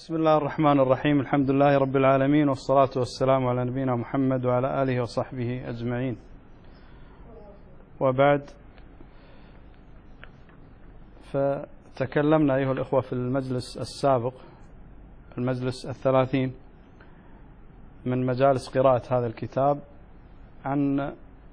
بسم الله الرحمن الرحيم. الحمد لله رب العالمين، والصلاة والسلام على نبينا محمد وعلى آله وصحبه أجمعين، وبعد. فتكلمنا أيها الإخوة في المجلس السابق، المجلس 30 من مجالس قراءة هذا الكتاب، عن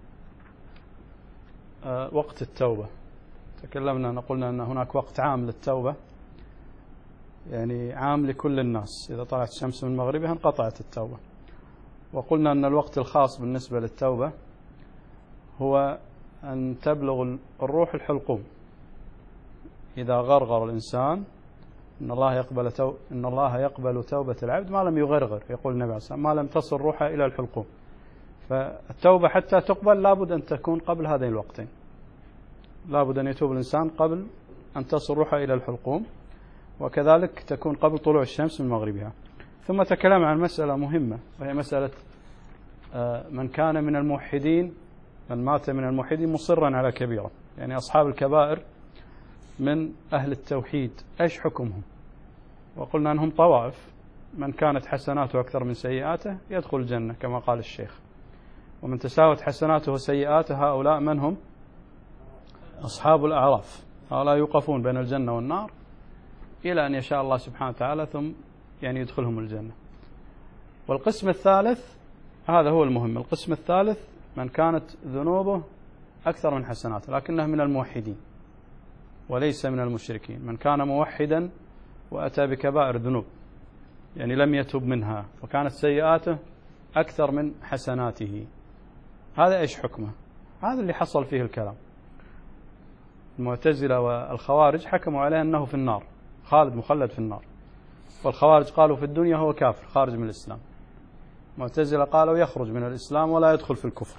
وقت التوبة. تكلمنا، قلنا أن هناك وقت عام للتوبة، يعني عام لكل الناس. إذا طلعت الشمس من مغربها انقطعت التوبة. وقلنا أن الوقت الخاص بالنسبة للتوبة هو أن تبلغ الروح الحلقوم. إذا غرغر الإنسان إن الله يقبل توبة العبد ما لم يغرغر، يقول النبي عليه الصلاة والسلام، ما لم تصل روحه إلى الحلقوم. فالتوبة حتى تقبل لابد أن تكون قبل هذين الوقتين، لابد أن يتوب الإنسان قبل أن تصل روحه إلى الحلقوم، وكذلك تكون قبل طلوع الشمس من مغربها. ثم تكلم عن مسألة مهمة، وهي مسألة من كان من الموحدين، من مات من الموحدين مصرا على كبيرة، يعني أصحاب الكبائر من أهل التوحيد، إيش حكمهم؟ وقلنا أنهم طوائف، من كانت حسناته أكثر من سيئاته يدخل الجنة كما قال الشيخ، ومن تساوت حسناته وسيئاته هؤلاء من هم؟ أصحاب الأعراف، هؤلاء يوقفون بين الجنة والنار إلى أن يشاء الله سبحانه وتعالى، ثم يعني يدخلهم الجنة. والقسم الثالث هذا هو المهم، القسم الثالث من كانت ذنوبه أكثر من حسناته لكنه من الموحدين وليس من المشركين، من كان موحدا وأتى بكبائر ذنوب يعني لم يتب منها، وكانت سيئاته أكثر من حسناته، هذا إيش حكمه؟ هذا اللي حصل فيه الكلام. المعتزلة والخوارج حكموا عليه أنه في النار، خالد مخلد في النار، والخوارج قالوا في الدنيا هو كافر خارج من الإسلام، المعتزلة قالوا يخرج من الإسلام ولا يدخل في الكفر.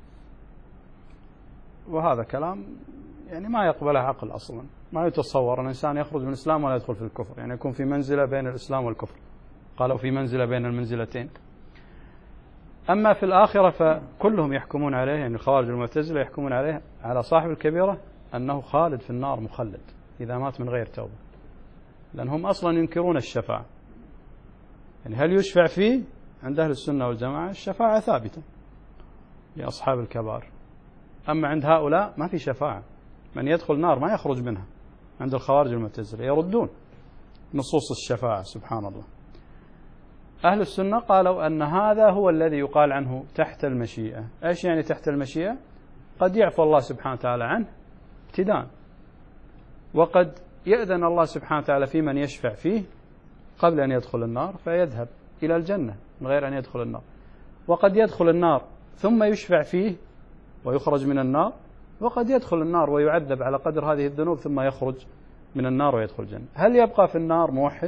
وهذا كلام يعني ما يقبله عقل أصلا، ما يتصور أن الإنسان يخرج من الإسلام ولا يدخل في الكفر، يعني يكون في منزلة بين الإسلام والكفر، قالوا في منزلة بين المنزلتين. أما في الآخرة فكلهم يحكمون عليه، يعني الخوارج والمعتزلة يحكمون عليه على صاحب الكبيرة أنه خالد في النار مخلد إذا مات من غير توبة، لأنهم أصلا ينكرون الشفاعة. يعني هل يشفع فيه؟ عند أهل السنة والجماعة الشفاعة ثابتة لأصحاب الكبائر، أما عند هؤلاء ما في شفاعة، من يدخل النار ما يخرج منها. عند الخوارج والمعتزلة يردون نصوص الشفاعة، سبحان الله. أهل السنة قالوا أن هذا هو الذي يقال عنه تحت المشيئة. إيش يعني تحت المشيئة؟ قد يعفى الله سبحانه وتعالى عنه ابتداء، وقد يأذن الله سبحانه وتعالى في من يشفع فيه قبل أن يدخل النار فيذهب إلى الجنة من غير أن يدخل النار، وقد يدخل النار ثم يشفع فيه ويخرج من النار، وقد يدخل النار ويعذب على قدر هذه الذنوب ثم يخرج من النار ويدخل الجنة. هل يبقى في النار موحد؟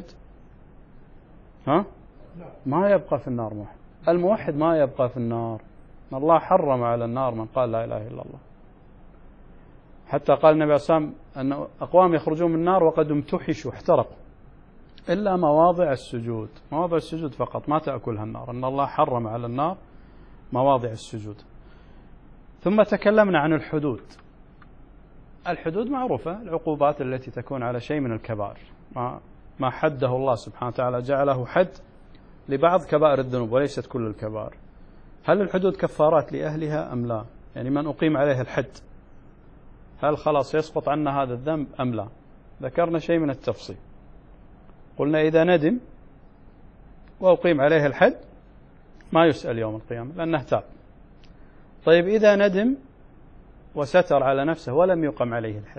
ما يبقى في النار موحد، الموحد ما يبقى في النار. الله حرم على النار من قال لا إله إلا الله، حتى قال النبي صلى الله عليه وسلم أن أقوام يخرجون من النار وقد امتحشوا احترقوا إلا مواضع السجود، مواضع السجود فقط ما تأكلها النار، أن الله حرم على النار مواضع السجود. ثم تكلمنا عن الحدود. الحدود معروفة، العقوبات التي تكون على شيء من الكبائر، ما حده الله سبحانه وتعالى جعله حد لبعض كبائر الذنوب وليست كل الكبائر. هل الحدود كفارات لأهلها أم لا؟ يعني من أقيم عليه الحد هل خلاص يسقط عنا هذا الذنب أم لا؟ ذكرنا شيء من التفصيل، قلنا إذا ندم وأقيم عليه الحد ما يسأل يوم القيامة لأنه تاب. طيب إذا ندم وستر على نفسه ولم يقم عليه الحد،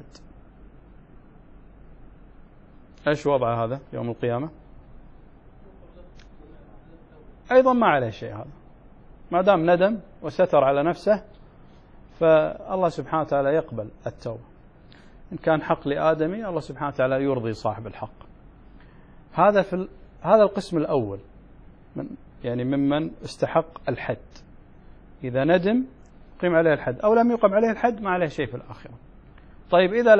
إيش وضع هذا يوم القيامة؟ أيضا ما عليه شيء، هذا ما دام ندم وستر على نفسه فالله سبحانه وتعالى يقبل التوبة. إن كان حق لآدمي الله سبحانه وتعالى يرضي صاحب الحق. هذا القسم الأول يعني ممن استحق الحد، إذا ندم قيم عليه الحد، أو لم يقم عليه الحد ما عليه شيء في الآخرة. طيب إذا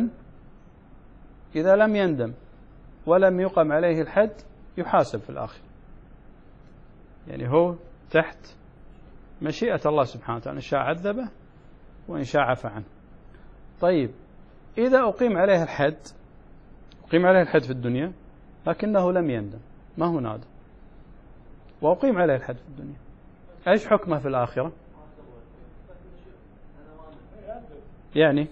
لم يندم ولم يقم عليه الحد يحاسب في الآخرة، يعني هو تحت مشيئة الله سبحانه وتعالى، إن شاء عذبه وإن شاء عفى عنه. طيب إذا أقيم عليه الحد في الدنيا لكنه لم يندم، ما هو نادم، وأقيم عليه الحد في الدنيا. إيش حكمه في الآخرة؟ يعني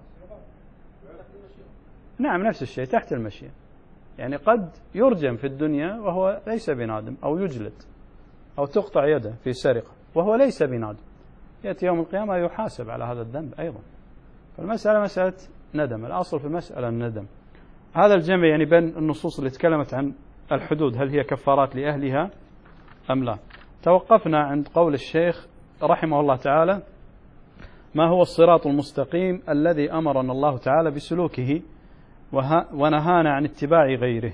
نعم نفس الشيء تحت المشيئة. يعني قد يرجم في الدنيا وهو ليس بنادم، أو يجلد، أو تقطع يده في سرقة وهو ليس بنادم، يأتي يوم القيامة يحاسب على هذا الذنب أيضا. فالمسألة مسألة ندم، الأصل في المسألة الندم. هذا الجمع يعني بين النصوص اللي تكلمت عن الحدود، هل هي كفارات لأهلها أم لا. توقفنا عند قول الشيخ رحمه الله تعالى: ما هو الصراط المستقيم الذي أمرنا الله تعالى بسلوكه ونهانا عن اتباع غيره؟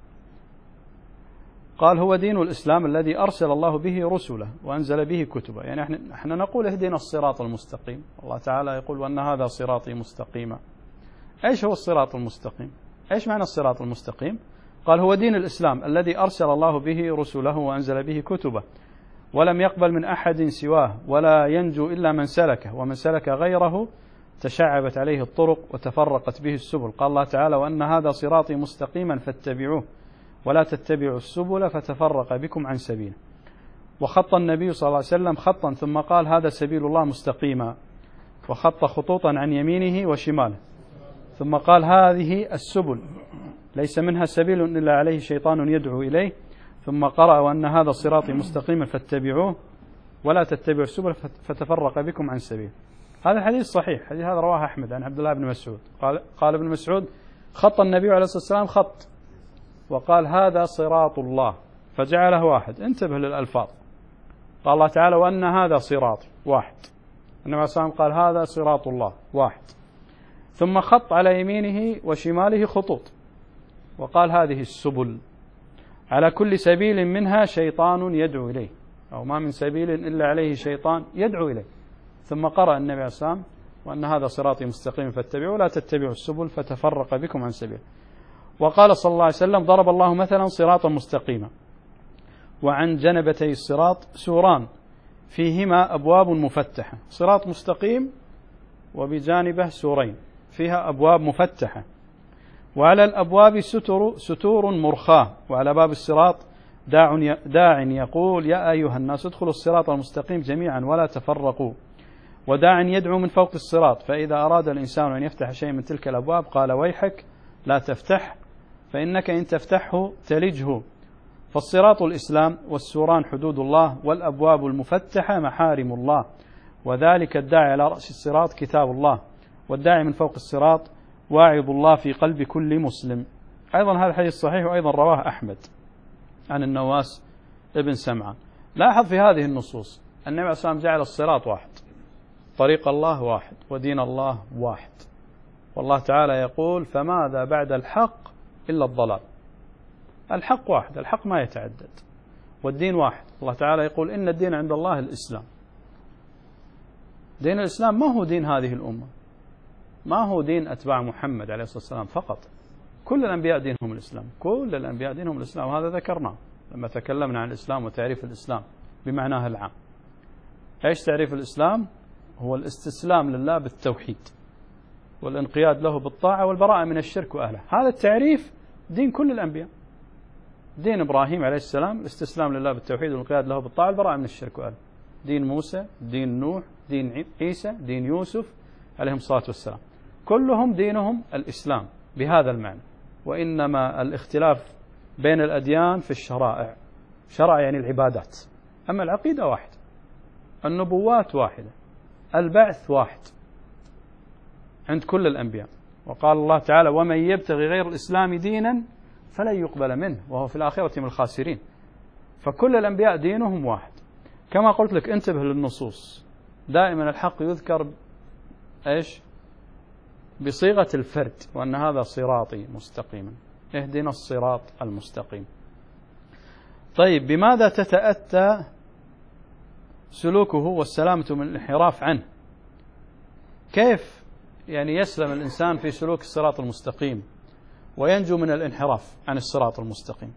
قال: هو دين الإسلام الذي أرسل الله به رسله وأنزل به كتبه. يعني احنا نقول اهدنا الصراط المستقيم، الله تعالى يقول: وأن هذا صراطي مستقيما. ايش هو الصراط المستقيم؟ ايش معنى الصراط المستقيم؟ قال: هو دين الإسلام الذي أرسل الله به رسله وأنزل به كتبه ولم يقبل من أحد سواه، ولا ينجو إلا من سلكه، ومن سلك غيره تشعبت عليه الطرق وتفرقت به السبل. قال الله تعالى: وأن هذا صراطي مستقيما فاتبعوه ولا تتبعوا السبل فتفرق بكم عن سبيله. وخط النبي صلى الله عليه وسلم خطا ثم قال: هذا سبيل الله مستقيما، وخط خطوطا عن يمينه وشماله، ثم قال: هذه السبل ليس منها سبيل إلا عليه شيطان يدعو إليه، ثم قرأ: وأن هذا صراطي مستقيما فاتبعوه ولا تتبعوا السبل فتفرق بكم عن سبيل. هذا الحديث صحيح، حديث هذا رواه أحمد عن عبد الله بن مسعود. قال ابن مسعود: خط النبي عليه الصلاة والسلام خط وقال: هذا صراط الله، فجعله واحد. انتبه للألفاظ. قال الله تعالى: وأن هذا صراط، واحد. النبي عليه الصلاة والسلام قال: هذا صراط الله، واحد. ثم خط على يمينه وشماله خطوط وقال: هذه السبل، على كل سبيل منها شيطان يدعو إليه، أو ما من سبيل إلا عليه شيطان يدعو إليه. ثم قرأ النبي عليه الصلاة والسلام: وأن هذا صراطي مستقيم فاتبعوا ولا تتبعوا السبل فتفرق بكم عن سبيل. وقال صلى الله عليه وسلم: ضرب الله مثلا صراطا مستقيما، وعن جنبتي الصراط سوران فيهما أبواب مفتحة. صراط مستقيم وبجانبه سورين فيها أبواب مفتحة، وعلى الأبواب ستور مرخاة، وعلى باب الصراط داع يقول: يا أيها الناس ادخلوا الصراط المستقيم جميعا ولا تفرقوا، وداع يدعو من فوق الصراط، فإذا أراد الإنسان أن يفتح شيء من تلك الأبواب قال: ويحك لا تفتح، فإنك إن تفتحه تلجه. فالصراط الإسلام، والسوران حدود الله، والأبواب المفتحة محارم الله، وذلك الداعي على رأس الصراط كتاب الله، والداعي من فوق الصراط واعظ الله في قلب كل مسلم. أيضا هذا الحديث صحيح، وأيضا رواه أحمد عن النواس ابن سمعان. لاحظ في هذه النصوص النبي عليه الصلاة والسلام جعل الصراط واحد، طريق الله واحد، ودين الله واحد. والله تعالى يقول: فماذا بعد الحق إلا الضلال. الحق واحد، الحق ما يتعدد، والدين واحد. الله تعالى يقول: إن الدين عند الله الإسلام. دين الإسلام ما هو دين هذه الأمة، ما هو دين أتباع محمد عليه الصلاة والسلام فقط. كل الأنبياء دينهم الإسلام، كل الأنبياء دينهم الإسلام، وهذا ذكرناه لما تكلمنا عن الإسلام وتعريف الإسلام بمعناه العام. إيش تعريف الإسلام؟ هو الاستسلام لله بالتوحيد، والانقياد له بالطاعة، والبراءة من الشرك وأهله. هذا التعريف دين كل الأنبياء. دين إبراهيم عليه السلام الاستسلام لله بالتوحيد والانقياد له بالطاعة والبراءة من الشرك وأهله. دين موسى، دين نوح، دين عيسى، دين يوسف عليهم الصلاة والسلام، كلهم دينهم الإسلام بهذا المعنى. وإنما الاختلاف بين الأديان في الشرائع. شرع يعني العبادات، أما العقيدة واحدة، النبوات واحدة، البعث واحد عند كل الأنبياء. وقال الله تعالى: ومن يبتغي غير الإسلام دينا فلن يقبل منه وهو في الآخرة من الخاسرين. فكل الأنبياء دينهم واحد. كما قلت لك انتبه للنصوص، دائما الحق يذكر إيش؟ بصيغة الفرد، وأن هذا صراطي مستقيما، اهدنا الصراط المستقيم. طيب، بماذا تتأتى سلوكه والسلامة من الانحراف عنه؟ كيف يعني يسلم الإنسان في سلوك الصراط المستقيم وينجو من الانحراف عن الصراط المستقيم؟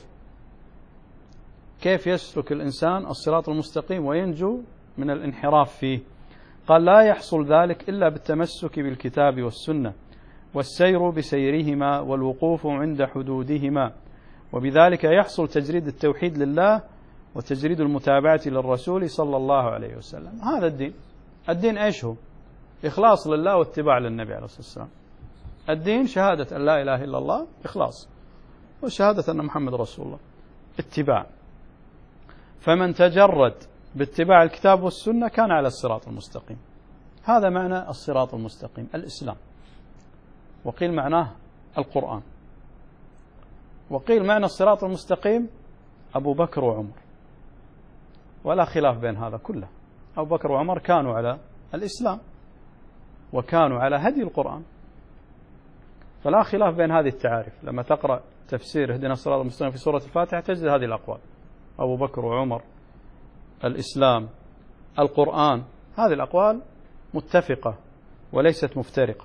كيف يسلك الإنسان الصراط المستقيم وينجو من الانحراف فيه؟ قال: لا يحصل ذلك إلا بالتمسك بالكتاب والسنة، والسير بسيرهما، والوقوف عند حدودهما، وبذلك يحصل تجريد التوحيد لله وتجريد المتابعة للرسول صلى الله عليه وسلم. هذا الدين. الدين إيش هو؟ إخلاص لله واتباع للنبي عليه الصلاة والسلام. الدين شهادة أن لا إله إلا الله إخلاص، وشهادة أن محمد رسول الله اتباع. فمن تجرد باتباع الكتاب والسنة كان على الصراط المستقيم. هذا معنى الصراط المستقيم، الإسلام. وقيل معناه القرآن، وقيل معنى الصراط المستقيم أبو بكر وعمر، ولا خلاف بين هذا كله. أبو بكر وعمر كانوا على الإسلام وكانوا على هدي القرآن، فلا خلاف بين هذه التعارف. لما تقرأ تفسير اهدنا الصراط المستقيم في سورة الفاتحة تجد هذه الأقوال: أبو بكر وعمر، الإسلام، القرآن. هذه الأقوال متفقة وليست مفترقة.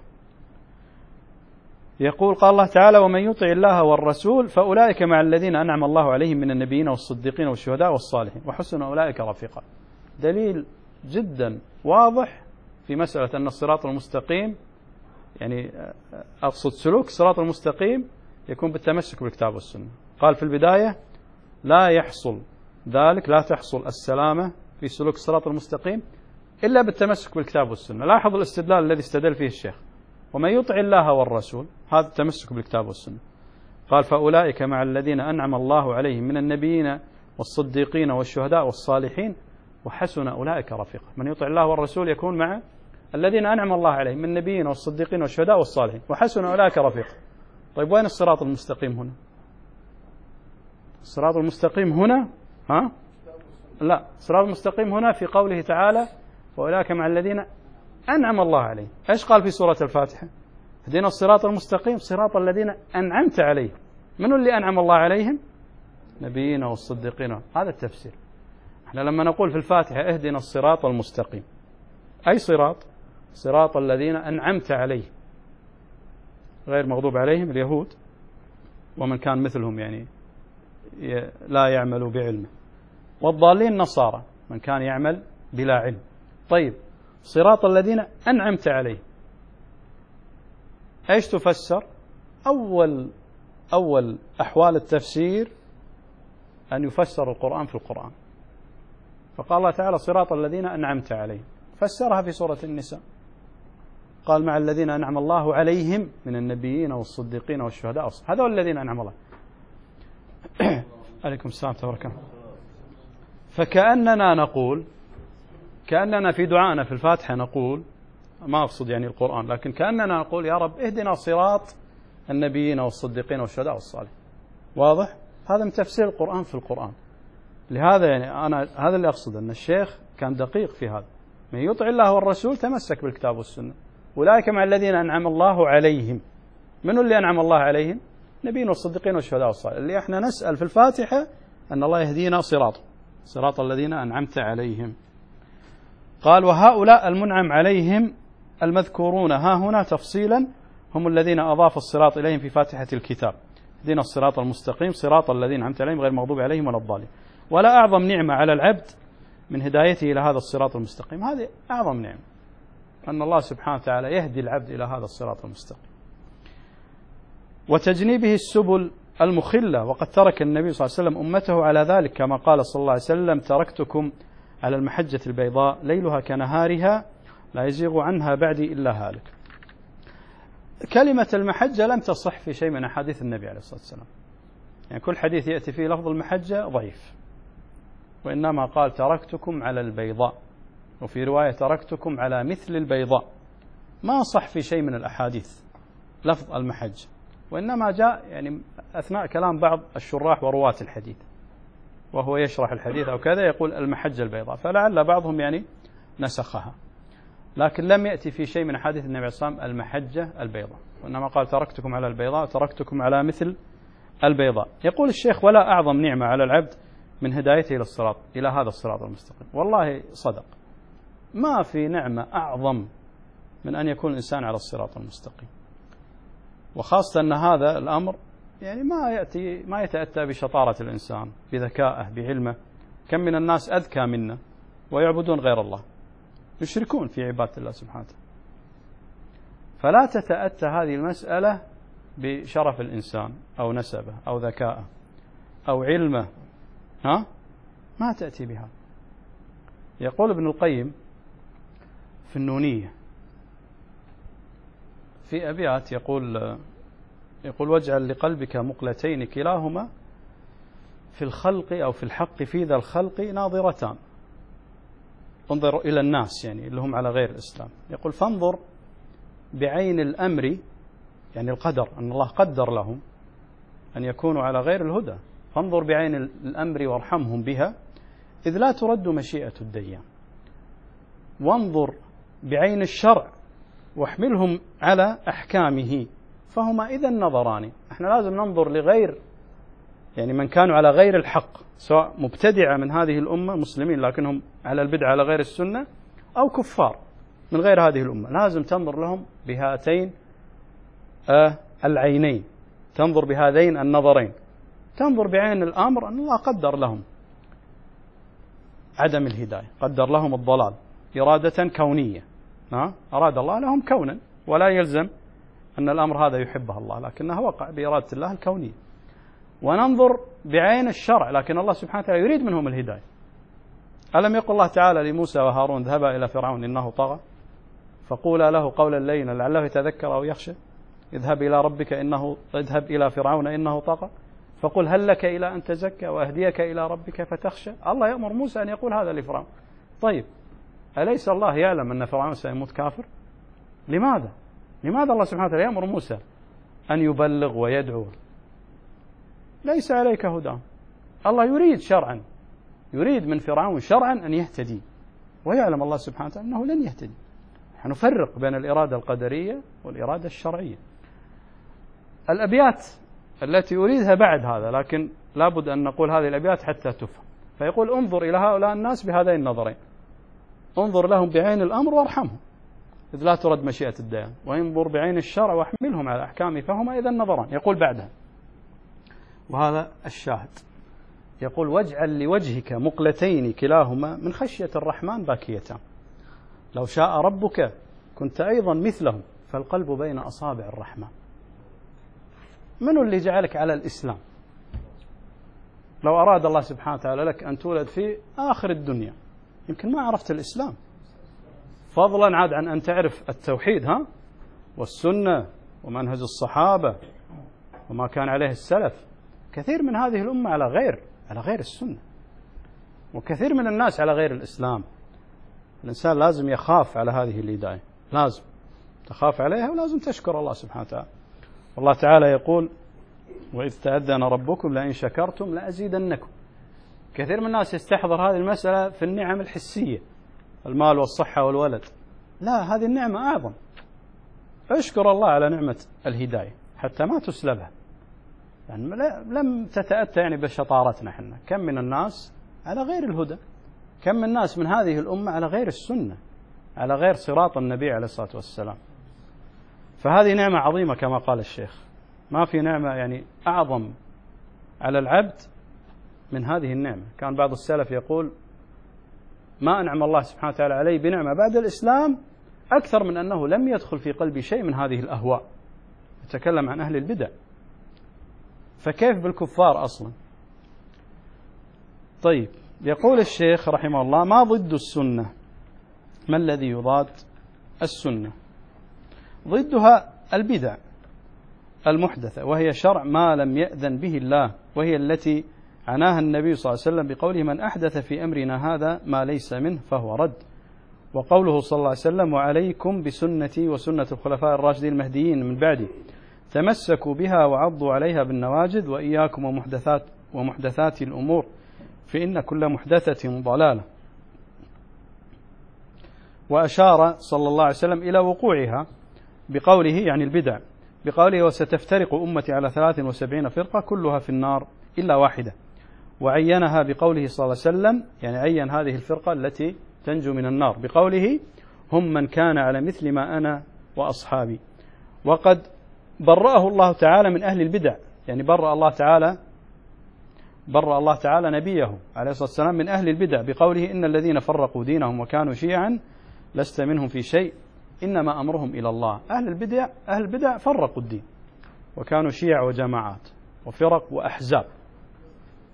يقول قال الله تعالى: ومن يطع الله والرسول فأولئك مع الذين أنعم الله عليهم من النبيين والصديقين والشهداء والصالحين وحسن أولئك رفيقا. دليل جدا واضح في مسألة أن الصراط المستقيم، يعني أقصد سلوك الصراط المستقيم، يكون بالتمسك بالكتاب والسنة. قال في البداية: لا يحصل ذلك، لا تحصل السلامة في سلوك الصراط المستقيم إلا بالتمسك بالكتاب والسنة. لاحظ الاستدلال الذي استدل فيه الشيخ: ومن يطع الله والرسول، هذا التمسك بالكتاب والسنة. قال: فأولئك مع الذين أنعم الله عليهم من النبيين والصديقين والشهداء والصالحين وحسن أولئك رفيقا. من يطع الله والرسول يكون مع الذين أنعم الله عليهم من النبيين والصديقين والشهداء والصالحين وحسن أولئك رفيقا. طيب وين الصراط المستقيم هنا؟ الصراط المستقيم هنا لا، الصراط المستقيم هنا في قوله تعالى: وأولئك مع الذين أنعم الله عليهم. إيش قال في سورة الفاتحة؟ اهدنا الصراط المستقيم صراط الذين أنعمت عليهم. من اللي أنعم الله عليهم؟ نبيين والصديقين. هذا التفسير. احنا لما نقول في الفاتحة اهدنا الصراط المستقيم، أي صراط؟ صراط الذين أنعمت عليهم، غير مغضوب عليهم اليهود ومن كان مثلهم يعني لا يعمل بعلمه، والضالين نصارى من كان يعمل بلا علم. طيب صراط الذين أنعمت عليهم ايش تفسر؟ أول أحوال التفسير أن يفسر القرآن في القرآن. فقال الله تعالى: صراط الذين أنعمت عليهم، فسرها في سورة النساء، قال: مع الذين أنعم الله عليهم من النبيين والصديقين والشهداء. هذول الذين أنعم الله عليكم السلام تبارك الله. فكأننا نقول، كأننا في دعائنا في الفاتحة نقول، ما أقصد يعني القرآن، لكن كأننا نقول: يا رب اهدنا صراط النبيين والصديقين والشهداء والصالحين. واضح؟ هذا من تفسير القرآن في القرآن. لهذا يعني أنا هذا اللي أقصد، أن الشيخ كان دقيق في هذا. من يطع الله والرسول تمسك بالكتاب والسنة. أولئك مع الذين أنعم الله عليهم. من اللي أنعم الله عليهم؟ نبيين والصديقين والشهداء والصالحين. اللي احنا نسأل في الفاتحة أن الله يهدينا صراط الذين أنعمت عليهم. قال: وهؤلاء المنعم عليهم المذكورون ها هنا تفصيلا هم الذين أضاف الصراط إليهم في فاتحة الكتاب: اهدنا الصراط المستقيم صراط الذين أنعمت عليهم غير المغضوب عليهم ولا الضالين. ولا أعظم نعمة على العبد من هدايته إلى هذا الصراط المستقيم. هذه أعظم نعمة، أن الله سبحانه وتعالى يهدي العبد إلى هذا الصراط المستقيم وتجنيبه السبل المخلة. وقد ترك النبي صلى الله عليه وسلم أمته على ذلك، كما قال صلى الله عليه وسلم: تركتكم على المحجة البيضاء ليلها كنهارها لا يزيغ عنها بعدي إلا هالك. كلمة المحجة لم تصح في شيء من أحاديث النبي عليه الصلاة والسلام، يعني كل حديث يأتي فيه لفظ المحجة ضعيف، وإنما قال: تركتكم على البيضاء، وفي رواية: تركتكم على مثل البيضاء. ما صح في شيء من الأحاديث لفظ المحجة، وإنما جاء يعني أثناء كلام بعض الشراح ورواة الحديث، وهو يشرح الحديث أو كذا يقول المحجة البيضاء، فلعل بعضهم يعني نسخها، لكن لم يأتي في شيء من حديث النبي صلى الله عليه وسلم المحجة البيضاء، وإنما قال: تركتكم على البيضاء وتركتكم على مثل البيضاء. يقول الشيخ: ولا أعظم نعمة على العبد من هدايته إلى هذا الصراط المستقيم. والله صدق، ما في نعمة أعظم من أن يكون الإنسان على الصراط المستقيم، وخاصة أن هذا الأمر يعني ما يتأتى بشطارة الإنسان، بذكائه، بعلمه. كم من الناس أذكى منا ويعبدون غير الله، يشركون في عبادة الله سبحانه وتعالى. فلا تتأتى هذه المسألة بشرف الإنسان أو نسبه أو ذكائه، أو علمه ما تأتي بها. يقول ابن القيم في النونية في أبيات يقول واجعل لقلبك مقلتين كلاهما في الخلق أو في الحق في ذا الخلق ناظرتان. انظر إلى الناس يعني اللي هم على غير الإسلام. يقول فانظر بعين الأمر يعني القدر، أن الله قدر لهم أن يكونوا على غير الهدى، فانظر بعين الأمر وارحمهم بها إذ لا ترد مشيئة الديان. وانظر بعين الشرع واحملهم على أحكامه فهما إذا نظران. احنا لازم ننظر لغير يعني من كانوا على غير الحق، سواء مبتدعة من هذه الأمة مسلمين لكنهم على البدعة على غير السنة، أو كفار من غير هذه الأمة، لازم تنظر لهم بهاتين العينين، تنظر بهذين النظرين. تنظر بعين الأمر أن الله قدر لهم عدم الهداية، قدر لهم الضلال إرادة كونية، أراد الله لهم كونا، ولا يلزم أن الأمر هذا يحبه الله، لكنه وقع بإرادة الله الكونية. وننظر بعين الشرع، لكن الله سبحانه وتعالى يريد منهم الهداية. ألم يقل الله تعالى لموسى وهارون اذهبا إلى فرعون إنه طغى فقولا له قولا لينا لعله يتذكر أو يخشى اذهب إلى فرعون إنه طغى فقل هل لك إلى أن تزكى وأهديك إلى ربك فتخشى. الله يأمر موسى أن يقول هذا لفرعون. طيب أليس الله يعلم أن فرعون سيموت كافر؟ لماذا الله سبحانه وتعالى يأمر موسى أن يبلغ ويدعو؟ ليس عليك هدى. الله يريد شرعا، يريد من فرعون شرعا أن يهتدي، ويعلم الله سبحانه وتعالى أنه لن يهتدي. نفرق بين الإرادة القدرية والإرادة الشرعية. الأبيات التي أريدها بعد هذا، لكن لابد أن نقول هذه الأبيات حتى تفهم. فيقول انظر إلى هؤلاء الناس بهذين النظرين، انظر لهم بعين الأمر وارحمهم إذ لا ترد مشيئة الديان، وانظر بعين الشرع واحملهم على أحكامه فهما إذا النظران. يقول بعدها وهذا الشاهد، يقول واجعل لوجهك مقلتين كلاهما من خشية الرحمن باكيتان لو شاء ربك كنت أيضا مثلهم فالقلب بين أصابع الرحمن. من اللي جعلك على الإسلام؟ لو أراد الله سبحانه وتعالى لك أن تولد في آخر الدنيا يمكن ما عرفت الإسلام، فضلا عاد عن أن تعرف التوحيد والسنة ومنهج الصحابة وما كان عليه السلف. كثير من هذه الأمة على غير السنة، وكثير من الناس على غير الإسلام. الإنسان لازم يخاف على هذه الهداية، لازم تخاف عليها ولازم تشكر الله سبحانه وتعالى. والله تعالى يقول وإذ تأذن ربكم لئن شكرتم لأزيدنكم. كثير من الناس يستحضر هذه المسألة في النعم الحسية، المال والصحة والولد. لا، هذه النعمة أعظم. اشكر الله على نعمة الهداية حتى ما تسلبها، يعني لم تتأتى يعني بشطارتنا حنا. كم من الناس على غير الهدى، كم من الناس من هذه الأمة على غير السنة، على غير صراط النبي عليه الصلاة والسلام. فهذه نعمة عظيمة كما قال الشيخ، ما في نعمة يعني أعظم على العبد من هذه النعمة. كان بعض السلف يقول ما أنعم الله سبحانه وتعالى عليه بنعمة بعد الإسلام أكثر من أنه لم يدخل في قلبي شيء من هذه الأهواء. يتكلم عن أهل البدع، فكيف بالكفار أصلا؟ طيب، يقول الشيخ رحمه الله ما ضد السنة؟ ما الذي يضاد السنة؟ ضدها البدع المحدثة، وهي شرع ما لم يأذن به الله، وهي التي عناها النبي صلى الله عليه وسلم بقوله من أحدث في أمرنا هذا ما ليس منه فهو رد، وقوله صلى الله عليه وسلم وعليكم بسنتي وسنة الخلفاء الراشدين المهديين من بعدي تمسكوا بها وعضوا عليها بالنواجذ وإياكم ومحدثات الأمور فإن كل محدثة ضلالة. وأشار صلى الله عليه وسلم إلى وقوعها بقوله يعني البدع، بقوله وستفترق أمتي على 73 فرقة كلها في النار إلا واحدة، وعينها بقوله صلى الله عليه وسلم يعني عين هذه الفرقة التي تنجو من النار بقوله هم من كان على مثل ما أنا وأصحابي. وقد برأه الله تعالى من أهل البدع، يعني برأ الله تعالى نبيه عليه الصلاة والسلام من أهل البدع بقوله إن الذين فرقوا دينهم وكانوا شيعا لست منهم في شيء إنما أمرهم إلى الله. أهل البدع فرقوا الدين وكانوا شيع وجماعات وفرق وأحزاب،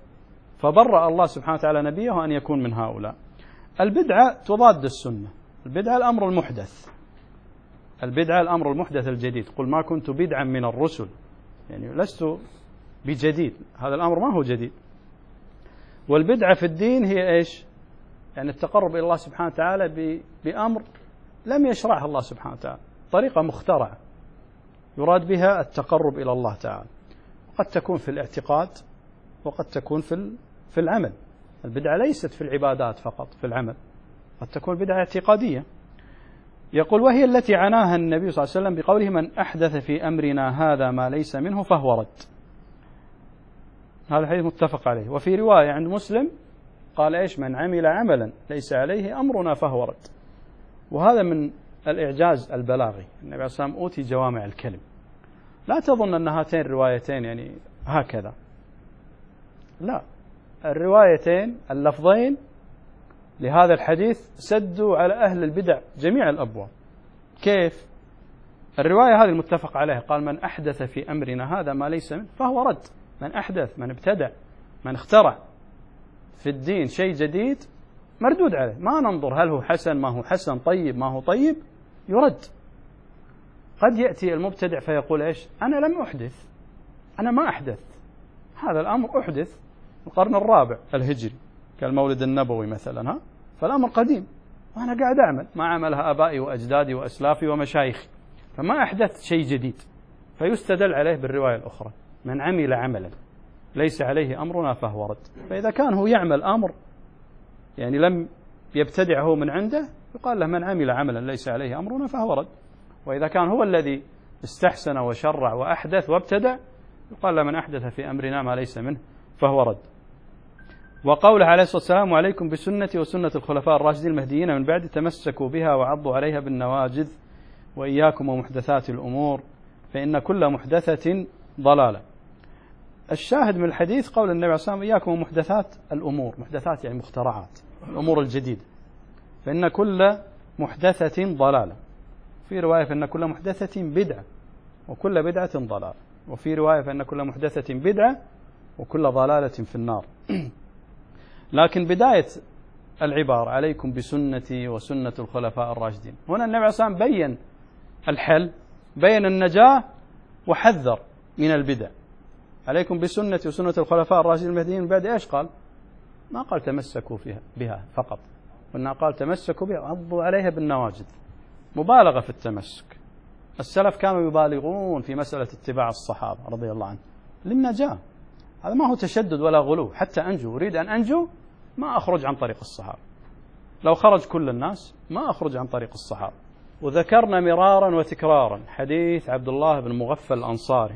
فبرأ الله سبحانه وتعالى نبيه أن يكون من هؤلاء. البدعة تضاد السنة. البدعة الأمر المحدث، البدعة الأمر المحدث الجديد. قل ما كنت بدعا من الرسل، يعني لست بجديد، هذا الأمر ما هو جديد. والبدعة في الدين هي إيش؟ يعني التقرب إلى الله سبحانه وتعالى بأمر لم يشرعه الله سبحانه وتعالى، طريقة مخترعة يراد بها التقرب إلى الله تعالى. قد تكون في الاعتقاد وقد تكون في العمل. البدعة ليست في العبادات فقط، في العمل قد تكون بدعة اعتقادية. يقول وهي التي عناها النبي صلى الله عليه وسلم بقوله من أحدث في أمرنا هذا ما ليس منه فهو رد. هذا الحديث متفق عليه. وفي رواية عند مسلم قال إيش؟ من عمل عملا ليس عليه أمرنا فهو رد. وهذا من الإعجاز البلاغي. النبي عليه الصلاة والسلام أوتي جوامع الكلم. لا تظن أن هاتين الروايتين يعني هكذا، لا، الروايتين اللفظين لهذا الحديث سدوا على أهل البدع جميع الأبواب. كيف؟ الرواية هذه المتفق عليها قال من أحدث في أمرنا هذا ما ليس منه فهو رد. من أحدث، من ابتدع، من اخترع في الدين شيء جديد مردود عليه. ما ننظر هل هو حسن ما هو حسن، طيب ما هو طيب، يرد. قد يأتي المبتدع فيقول إيش؟ أنا لم أحدث، أنا ما أحدث، هذا الأمر أحدث القرن الرابع الهجري كالمولد النبوي مثلا، فالأمر قديم وأنا قاعد أعمل ما عملها آبائي وأجدادي وأسلافي ومشايخي، فما أحدث شيء جديد. فيستدل عليه بالرواية الأخرى من عمل عملا ليس عليه أمرنا فهو رد. فإذا كان هو يعمل أمر يعني لم يبتدعه من عنده يقال له من عمل عملا ليس عليه أمرنا فهو رد. وإذا كان هو الذي استحسن وشرع وأحدث وابتدع يقال له من أحدث في أمرنا ما ليس منه فهو رد. وقوله عليه الصلاة والسلام وعليكم بسنتي وسنة الخلفاء الراشدين المهديين من بعد تمسكوا بها وعضوا عليها بالنواجذ وإياكم ومحدثات الأمور فإن كل محدثة ضلالة. الشاهد من الحديث قول النبي عليه الصلاة والسلام إياكم ومحدثات الأمور، محدثات يعني مخترعات، الأمور الجديدة، فإن كل محدثة ضلالة. في رواية فإن كل محدثة بدعة وكل بدعة ضلالة. وفي رواية فإن كل محدثة بدعة وكل ضلالة في النار. لكن بداية العبارة عليكم بسنتي وسنة الخلفاء الراشدين، هنا النبي عليه الصلاة والسلام بين الحل، بين النجاة وحذر من البدع. عليكم بسنتي وسنة الخلفاء الراشدين المهديين بعد إيش قال؟ ما قال تمسكوا بها فقط، وإنما قال تمسكوا بها وعضوا عليها بالنواجذ، مبالغة في التمسك. السلف كانوا يبالغون في مسألة اتباع الصحابة رضي الله عنهم للنجاة. هذا ما هو تشدد ولا غلو. حتى أنجو، أريد أن أنجو ما أخرج عن طريق الصحابة. لو خرج كل الناس ما أخرج عن طريق الصحابة. وذكرنا مرارا وتكرارا حديث عبد الله بن مغفل الأنصاري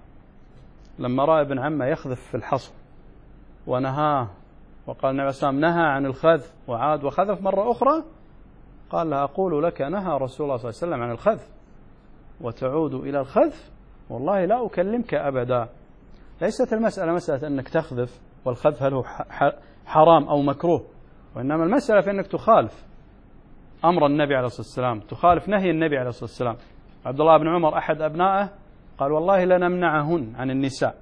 لما رأى ابن عمه يخذف في الحصى ونهاه، وقال النبي صلى الله عليه وسلم نهى عن الخذف وعاد وخذف مرة أخرى، قال له أقول لك نهى رسول الله صلى الله عليه وسلم عن الخذف وتعود إلى الخذف والله لا أكلمك أبدا. ليست المسألة مسألة أنك تخذف والخذف هل هو حرام أو مكروه، وإنما المسألة في أنك تخالف أمر النبي عليه الصلاة والسلام، تخالف نهي النبي عليه الصلاة والسلام. عبد الله بن عمر أحد أبنائه قال والله لنمنعهن عن النساء،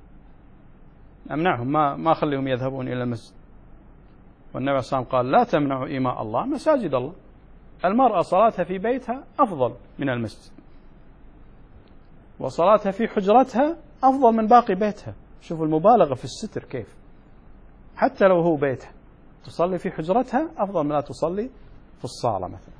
نمنعهم ما خليهم يذهبون إلى المسجد. والنبي عليه الصلاة والسلام قال لا تمنعوا إماء الله مساجد الله، المرأة صلاتها في بيتها أفضل من المسجد، وصلاتها في حجرتها أفضل من باقي بيتها. شوفوا المبالغة في الستر كيف، حتى لو هو بيتها تصلي في حجرتها أفضل من لا تصلي في الصالة مثلا،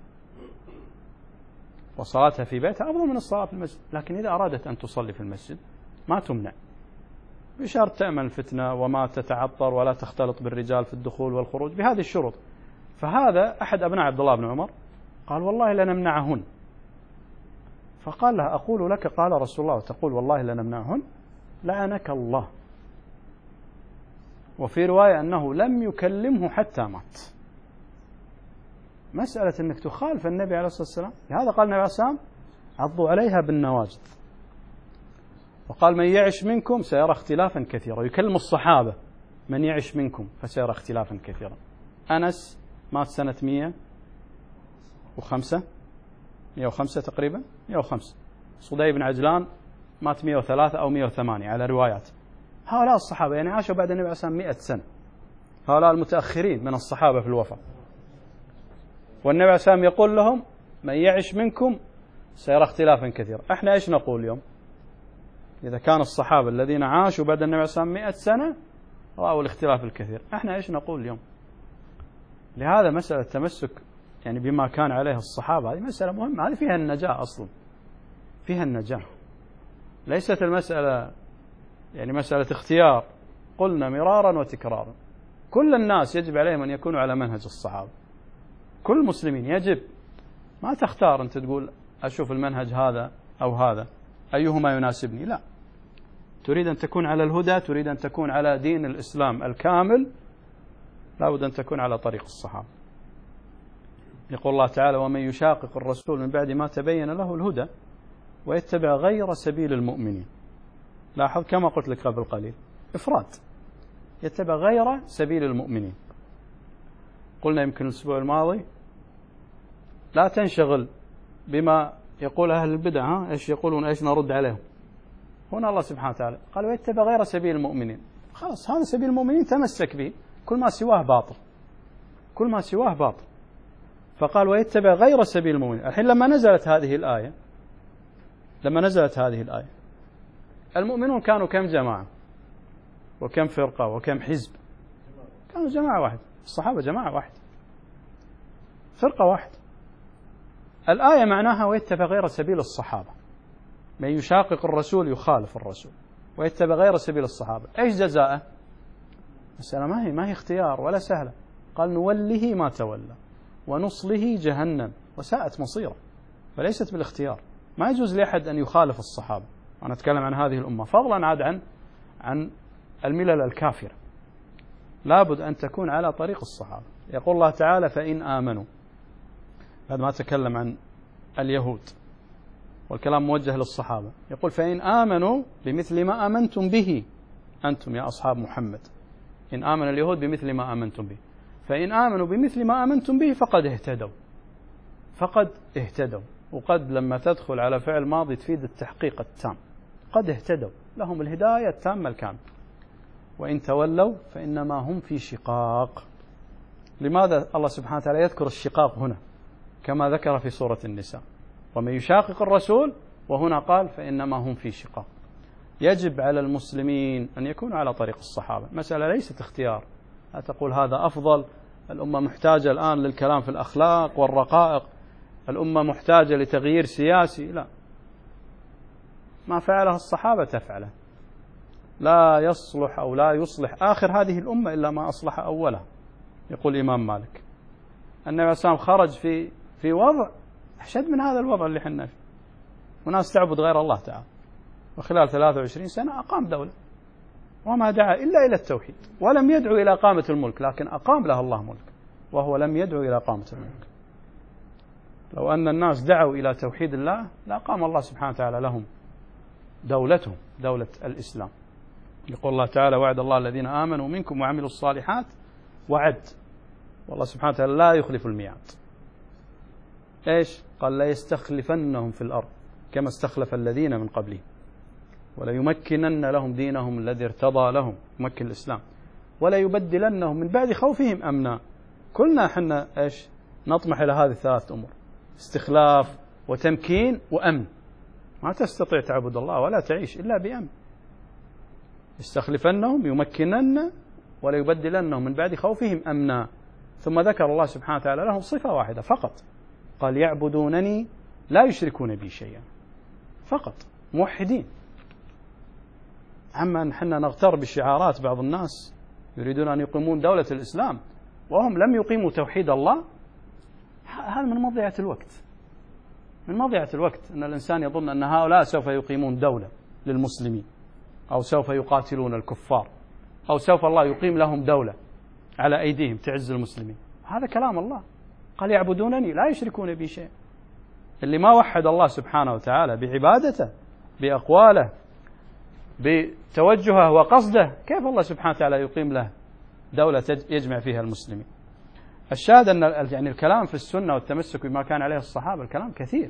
وصلاتها في بيتها أفضل من الصلاة في المسجد. لكن إذا أرادت أن تصلي في المسجد ما تمنع، بشرط تأمن الفتنة وما تتعطر ولا تختلط بالرجال في الدخول والخروج بهذه الشروط. فهذا أحد أبناء عبد الله بن عمر قال والله لنمنعهن، فقال لها أقول لك قال رسول الله وتقول والله لنمنعهن، لعنك الله. وفي رواية أنه لم يكلمه حتى مات. مسألة أنك تخالف النبي عليه الصلاة والسلام، لهذا قال النبي عليه الصلاة والسلام عضوا عليها بالنواجذ. وقال من يعش منكم سيرى اختلافا كثيرا، يكلم الصحابة من يعش منكم فسيرى اختلافا كثيرا. أنس مات سنة 105 تقريبا 105. صدي بن عجلان مات 103 أو 108 على روايات. هؤلاء الصحابة يعني عاشوا بعد النبي عليه الصلاة والسلام 100 سنة، هؤلاء المتأخرين من الصحابة في الوفاة، والنبي عليه الصلاة والسلام يقول لهم من يعش منكم سيرى اختلافا كثيرا. احنا ايش نقول اليوم؟ إذا كان الصحابة الذين عاشوا بعد النبي عليه الصلاة والسلام 100 سنة رأوا الاختلاف الكثير، احنا ايش نقول اليوم؟ لهذا مسألة التمسك يعني بما كان عليه الصحابة هذه مسألة مهمة، هذه فيها النجاة أصلا، فيها النجاة، ليست المسألة يعني مسألة اختيار. قلنا مرارا وتكرارا كل الناس يجب عليهم أن يكونوا على منهج الصحابة، كل المسلمين يجب، ما تختار أنت تقول أشوف المنهج هذا أو هذا أيهما يناسبني، لا، تريد أن تكون على الهدى، تريد أن تكون على دين الإسلام الكامل، لا بد أن تكون على طريق الصحابة. يقول الله تعالى ومن يشاقق الرسول من بعد ما تبين له الهدى ويتبع غير سبيل المؤمنين. لاحظ كما قلت لك قبل قليل إفراد، يتبع غير سبيل المؤمنين. قلنا يمكن الأسبوع الماضي لا تنشغل بما يقول أهل البدع، إيش يقولون، إيش نرد عليهم. هنا الله سبحانه وتعالى قال ويتبع غير سبيل المؤمنين، خلاص هذا سبيل المؤمنين تمسك به، كل ما سواه باطل، كل ما سواه باطل. فقال ويتبع غير سبيل المؤمنين. الحين لما نزلت هذه الآية المؤمنون كانوا كم جماعة وكم فرقة وكم حزب؟ كانوا جماعة واحدة، الصحابة جماعة واحدة، فرقة واحدة. الآية معناها ويتبع غير سبيل الصحابة، من يشاقق الرسول يخالف الرسول ويتبع غير سبيل الصحابة. ايش جزاءه؟ مسألة ما هي اختيار ولا سهلة. قال نوله ما تولى ونصله جهنم وساءت مصيره، فليست بالاختيار. ما يجوز لأحد أن يخالف الصحابة، أنا أتكلم عن هذه الأمة، فضلا عاد عن الملل الكافرة، لابد أن تكون على طريق الصحابة. يقول الله تعالى فإن آمنوا، بعد ما تكلم عن اليهود والكلام موجه للصحابة، يقول فإن آمنوا بمثل ما آمنتم به أنتم يا أصحاب محمد، إن آمن اليهود بمثل ما آمنتم به، فإن آمنوا بمثل ما آمنتم به فقد اهتدوا. وقد لما تدخل على فعل ماضي تفيد التحقيق التام، قد اهتدوا، لهم الهداية التامة الكاملة. وإن تولوا فإنما هم في شقاق. لماذا الله سبحانه وتعالى يذكر الشقاق هنا كما ذكر في سورة النساء ومن يشاقق الرسول، وهنا قال فإنما هم في شقاق. يجب على المسلمين أن يكونوا على طريق الصحابة، مسألة ليست اختيار، لا تقول هذا أفضل، الأمة محتاجة الآن للكلام في الأخلاق والرقائق، الأمة محتاجة لتغيير سياسي، لا، ما فعله الصحابة تفعله. لا يصلح أو لا يصلح آخر هذه الأمة إلا ما أصلح أولها. يقول الإمام مالك النبي عليه الصلاة والسلام خرج في وضع أشد من هذا الوضع اللي حنا فيه، وناس تعبد غير الله تعالى، وخلال 23 سنة أقام دولة وما دعا إلا إلى التوحيد، ولم يدعو إلى إقامة الملك، لكن أقام له الله ملك وهو لم يدعو إلى إقامة الملك. لو أن الناس دعوا إلى توحيد الله لأقام الله سبحانه وتعالى لهم دولتهم، دولة الإسلام. يقول الله تعالى وعد الله الذين آمنوا منكم وعملوا الصالحات وعد، والله سبحانه وتعالى لا يخلف الميعاد. إيش؟ قال لا يستخلفنهم في الأرض كما استخلف الذين من قبلهم ولا يمكنن لهم دينهم الذي ارتضى لهم، يمكن الإسلام، ولا يبدلنهم من بعد خوفهم أمنا. كلنا حنا إيش نطمح إلى هذه الثلاث أمور، استخلاف وتمكين وأمن. ما تستطيع تعبد الله ولا تعيش إلا بأمن. يستخلفنهم، يمكنن، ولا يبدلنهم من بعد خوفهم أمنا. ثم ذكر الله سبحانه وتعالى لهم صفة واحدة فقط، قال يعبدونني لا يشركون بي شيئا، فقط موحدين. أما أن حنا نغتر بشعارات بعض الناس يريدون أن يقيمون دولة الإسلام وهم لم يقيموا توحيد الله، هذا من مضيعة الوقت، من مضيعة الوقت أن الإنسان يظن أن هؤلاء سوف يقيمون دولة للمسلمين أو سوف يقاتلون الكفار أو سوف الله يقيم لهم دولة على أيديهم تعز المسلمين. هذا كلام الله، قال يعبدونني لا يشركون بي شيء. اللي ما وحد الله سبحانه وتعالى بعبادته بأقواله بتوجهه وقصده، كيف الله سبحانه وتعالى يقيم له دولة يجمع فيها المسلمين؟ الشاهد أن يعني الكلام في السنة والتمسك بما كان عليه الصحابة الكلام كثير.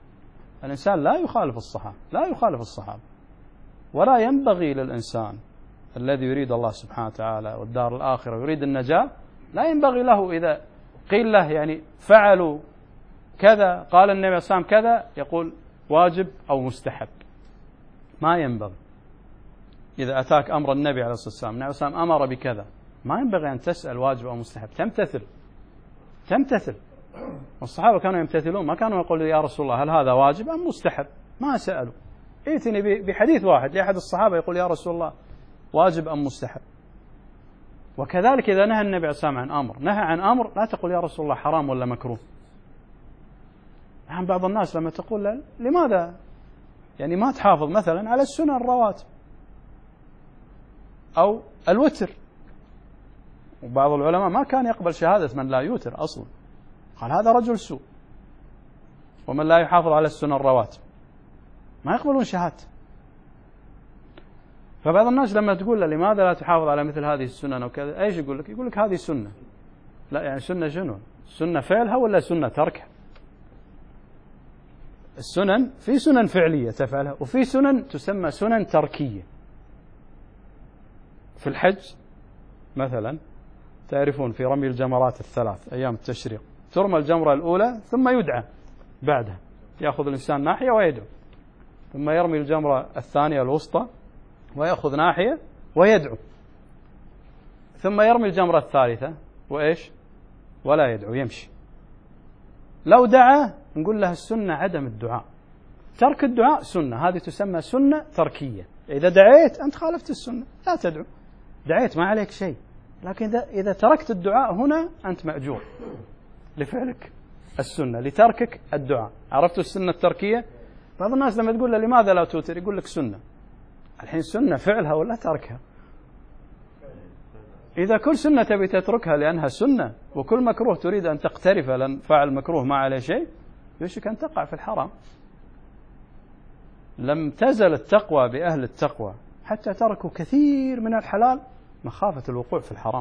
الإنسان لا يخالف الصحابة، لا يخالف الصحابة، ولا ينبغي للإنسان الذي يريد الله سبحانه وتعالى والدار الآخرة ويريد النجاة لا ينبغي له إذا قيل له يعني فعلوا كذا قال النبي صلى الله عليه وسلم كذا يقول واجب أو مستحب. ما ينبغي. إذا أتاك أمر النبي عليه الصلاة والسلام، النبي صلى الله عليه وسلم أمر بكذا، ما ينبغي أن تسأل واجب أو مستحب، تمتثل. والصحابة كانوا يمتثلون، ما كانوا يقولوا يا رسول الله هل هذا واجب أم مستحب، ما سألوا. ائتني بحديث واحد لأحد الصحابة يقول يا رسول الله واجب أم مستحب. وكذلك إذا نهى النبي عليه الصلاة والسلام عن أمر، نهى عن أمر، لا تقول يا رسول الله حرام ولا مكروه. يعني بعض الناس لما تقول لماذا يعني ما تحافظ مثلا على السنن الرواتب أو الوتر، وبعض العلماء ما كان يقبل شهادة من لا يوتر أصلا، قال هذا رجل سوء، ومن لا يحافظ على السنن الرواتب ما يقبلون شهادة. فبعض الناس لما تقول له لماذا لا تحافظ على مثل هذه السنن أو كذا، ايش يقول لك؟ يقول لك هذه سنة. لا يعني سنة شنو؟ سنة فعلها ولا سنة تركها؟ السنن في سنن فعلية تفعلها، وفي سنن تسمى سنن تركية. في الحج مثلا تعرفون في رمي الجمرات الثلاث أيام التشريق ترمى الجمرة الأولى ثم يدعى بعدها، يأخذ الإنسان ناحية ويدعو، ثم يرمي الجمرة الثانية الوسطى ويأخذ ناحية ويدعو، ثم يرمي الجمرة الثالثة وإيش ولا يدعو يمشي. لو دعا نقول له السنة عدم الدعاء، ترك الدعاء سنة، هذه تسمى سنة تركية. إذا دعيت أنت خالفت السنة، لا تدعو، دعيت ما عليك شيء، لكن إذا تركت الدعاء هنا أنت مأجور لفعلك السنة، لتركك الدعاء. عرفتوا السنة التركية؟ بعض الناس لما تقول له لماذا لا توتر يقول لك سنة. الحين سنة فعلها ولا تركها؟ إذا كل سنة تبي تتركها لأنها سنة، وكل مكروه تريد أن تقترف لأن فعل مكروه ما عليه شيء، يوشك أن تقع في الحرام. لم تزل التقوى بأهل التقوى حتى تركوا كثير من الحلال مخافة الوقوع في الحرام.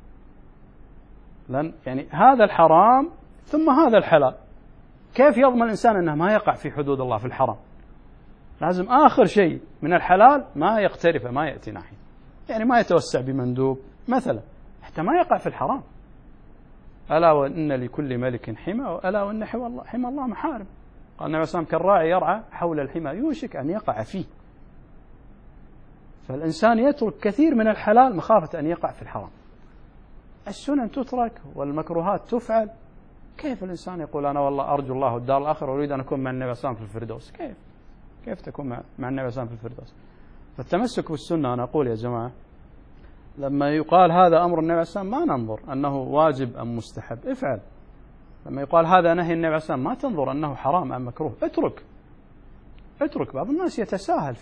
لأن يعني هذا الحرام ثم هذا الحلال، كيف يضمن الإنسان أنه ما يقع في حدود الله في الحرام؟ لازم آخر شيء من الحلال ما يقترفه، ما يأتي ناحية، يعني ما يتوسع بمندوب مثلا حتى ما يقع في الحرام. ألا وإن لكل ملك حمى، ألا وإن حمى الله محارم. قال النبي صلى الله عليه وسلم كالراعي يرعى حول الحمى يوشك أن يقع فيه. فالإنسان يترك كثير من الحلال مخافة أن يقع في الحرام. السنن تترك والمكروهات تفعل. كيف الإنسان يقول أنا والله أرجو الله الدار الآخرة وأريد أن أكون مع النبي صلى الله عليه وسلم في الفردوس؟ كيف تكون مع النبي صلى الله عليه وسلم في الفردوس؟ فالتمسك بالسنة، أنا أقول يا جماعة لما يقال هذا أمر النبي صلى الله عليه وسلم ما ننظر أنه واجب أم مستحب، افعل. لما يقال هذا نهي النبي صلى الله عليه وسلم ما تنظر أنه حرام أم مكروه، اترك. بعض الناس يتساهل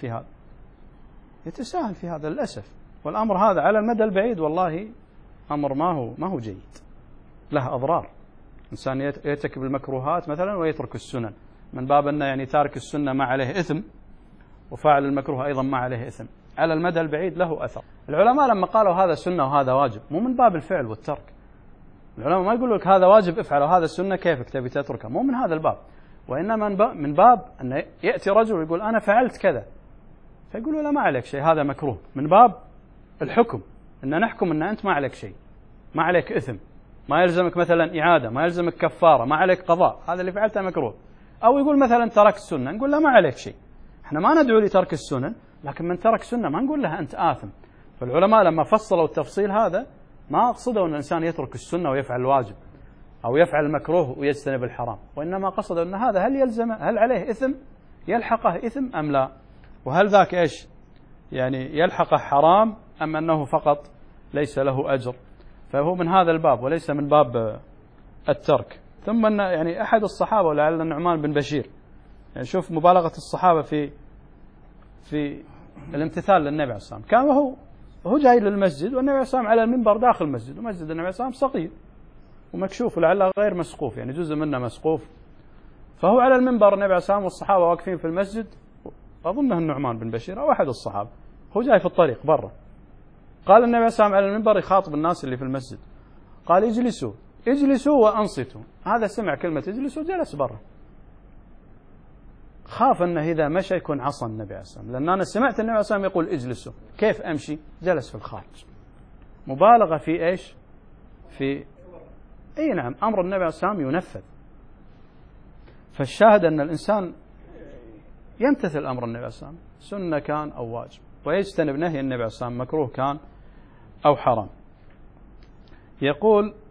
في هذا للأسف. والأمر هذا على المدى البعيد والله أمر ما هو جيد، له أضرار. إنسان يرتكب المكروهات مثلا ويترك السنن، من باب أنه يعني تارك السنة ما عليه إثم، وفاعل المكروه أيضا ما عليه إثم، على المدى البعيد له أثر. العلماء لما قالوا هذا سنة وهذا واجب مو من باب الفعل والترك. العلماء ما يقولوا لك هذا واجب افعل وهذا سنة كيفك تبي تتركه، مو من هذا الباب، وإنما من باب أن يأتي رجل ويقول أنا فعلت كذا، فيقولوا لا ما عليك شيء هذا مكروه، من باب الحكم أن نحكم أن أنت ما عليك شيء، ما عليك إثم، ما يلزمك مثلا إعادة، ما يلزمك كفارة، ما عليك قضاء، هذا اللي فعلته مكروه. أو يقول مثلا تركت السنة، نقول لا ما عليك شيء. احنا ما ندعو لترك السنن، لكن من ترك سنة ما نقول له أنت آثم. فالعلماء لما فصلوا التفصيل هذا ما قصدوا أن الإنسان يترك السنة ويفعل الواجب أو يفعل المكروه ويجتنب الحرام، وإنما قصدوا أن هذا هل عليه إثم، يلحقه إثم أم لا، وهل ذاك إيش يعني يلحقه حرام أم أنه فقط ليس له أجر. فهو من هذا الباب وليس من باب الترك. ثم أن يعني أحد الصحابة ولعل النعمان بن بشير، يعني شوف مبالغة الصحابة في الامتثال للنبي عليه الصلاة والسلام. كان وهو جاي للمسجد والنبي عليه الصلاة والسلام على المنبر داخل المسجد، ومسجد النبي عليه الصلاة والسلام صغير ومكشوف ولعله غير مسقوف، يعني جزء منه مسقوف. فهو على المنبر النبي عليه الصلاة والسلام والصحابة واقفين في المسجد، أظنه النعمان بن بشير أو أحد الصحابة، هو جاي في الطريق برا. قال النبي عليه الصلاة والسلام على المنبر يخاطب الناس اللي في المسجد، قال اجلسوا وأنصتوا. هذا سمع كلمة اجلسوا جلس برا، خاف أنه إذا مشى يكون عصى النبي عليه الصلاة والسلام، لأن أنا سمعت النبي عليه الصلاة والسلام يقول اجلسوا، كيف أمشي؟ جلس في الخارج. مبالغة في إيش؟ في أي نعم، أمر النبي عليه الصلاة والسلام ينفذ. فالشاهد أن الإنسان يمتثل أمر النبي عليه الصلاة والسلام، سنة كان أو واجب، ويجتنب نهي النبي عليه الصلاة والسلام، مكروه كان أو حرام. يقول: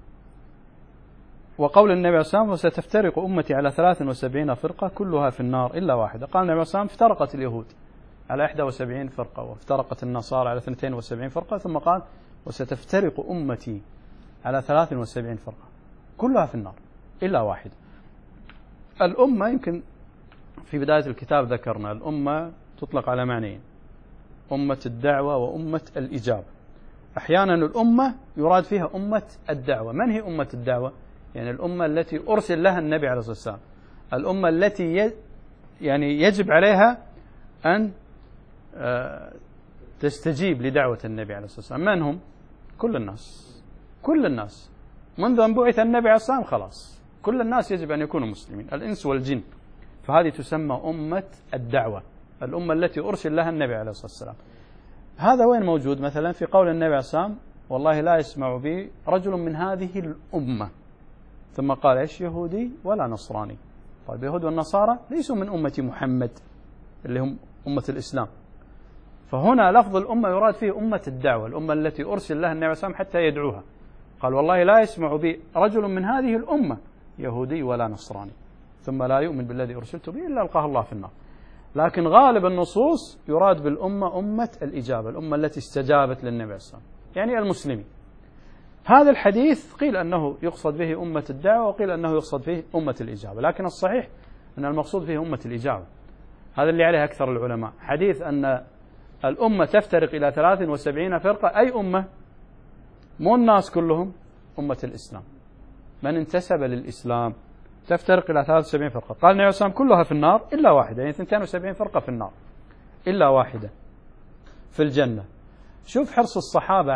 وقول النبي عليه الصلاة والسلام: وستفترق أمتي على 73 فرقة كلها في النار إلا واحدة. قال النبي عليه الصلاة والسلام: افترقت اليهود على 71 فرقة، وافترقت النصارى على 72 فرقة، ثم قال: وستفترق أمتي على 73 فرقة كلها في النار إلا واحدة. الأمة يمكن في بداية الكتاب ذكرنا الأمة تطلق على معنيين: أمة الدعوة وأمة الإجابة. أحيانا الأمة يراد فيها أمة الدعوة. من هي أمة الدعوة؟ يعني الأمة التي أرسل لها النبي عليه الصلاة والسلام، الأمة التي يعني يجب عليها أن تستجيب لدعوة النبي عليه الصلاة والسلام. من هم؟ كل الناس. كل الناس منذ أن بعث النبي عليه الصلاة والسلام خلاص كل الناس يجب أن يكونوا مسلمين، الإنس والجن. فهذه تسمى أمة الدعوة، الأمة التي أرسل لها النبي عليه الصلاة والسلام. هذا وين موجود؟ مثلا في قول النبي عليه الصلاة والسلام: والله لا يسمع بي رجل من هذه الأمة، ثم قال: إيش؟ يهودي ولا نصراني. طيب اليهود والنصارى ليسوا من أمة محمد اللي هم أمة الإسلام. فهنا لفظ الأمة يراد فيه أمة الدعوة، الأمة التي أرسل لها النبي عليه الصلاة والسلام حتى يدعوها. قال: والله لا يسمع بي رجل من هذه الأمة يهودي ولا نصراني ثم لا يؤمن بالذي أرسلت به إلا ألقاه الله في النار. لكن غالب النصوص يراد بالأمة أمة الإجابة، الأمة التي استجابت للنبي عليه الصلاة والسلام، يعني المسلمين. هذا الحديث قيل أنه يقصد به أمة الدعوة، وقيل أنه يقصد به أمة الإجابة، لكن الصحيح أن المقصود به أمة الإجابة. هذا اللي عليه أكثر العلماء. حديث أن الأمة تفترق إلى 73 فرقة، أي أمة؟ مو الناس كلهم، أمة الإسلام، من انتسب للإسلام تفترق إلى 73 فرقة. قال النبي عليه الصلاة والسلام: كلها في النار إلا واحدة، يعني 72 فرقة في النار إلا واحدة في الجنة. شوف حرص الصحابة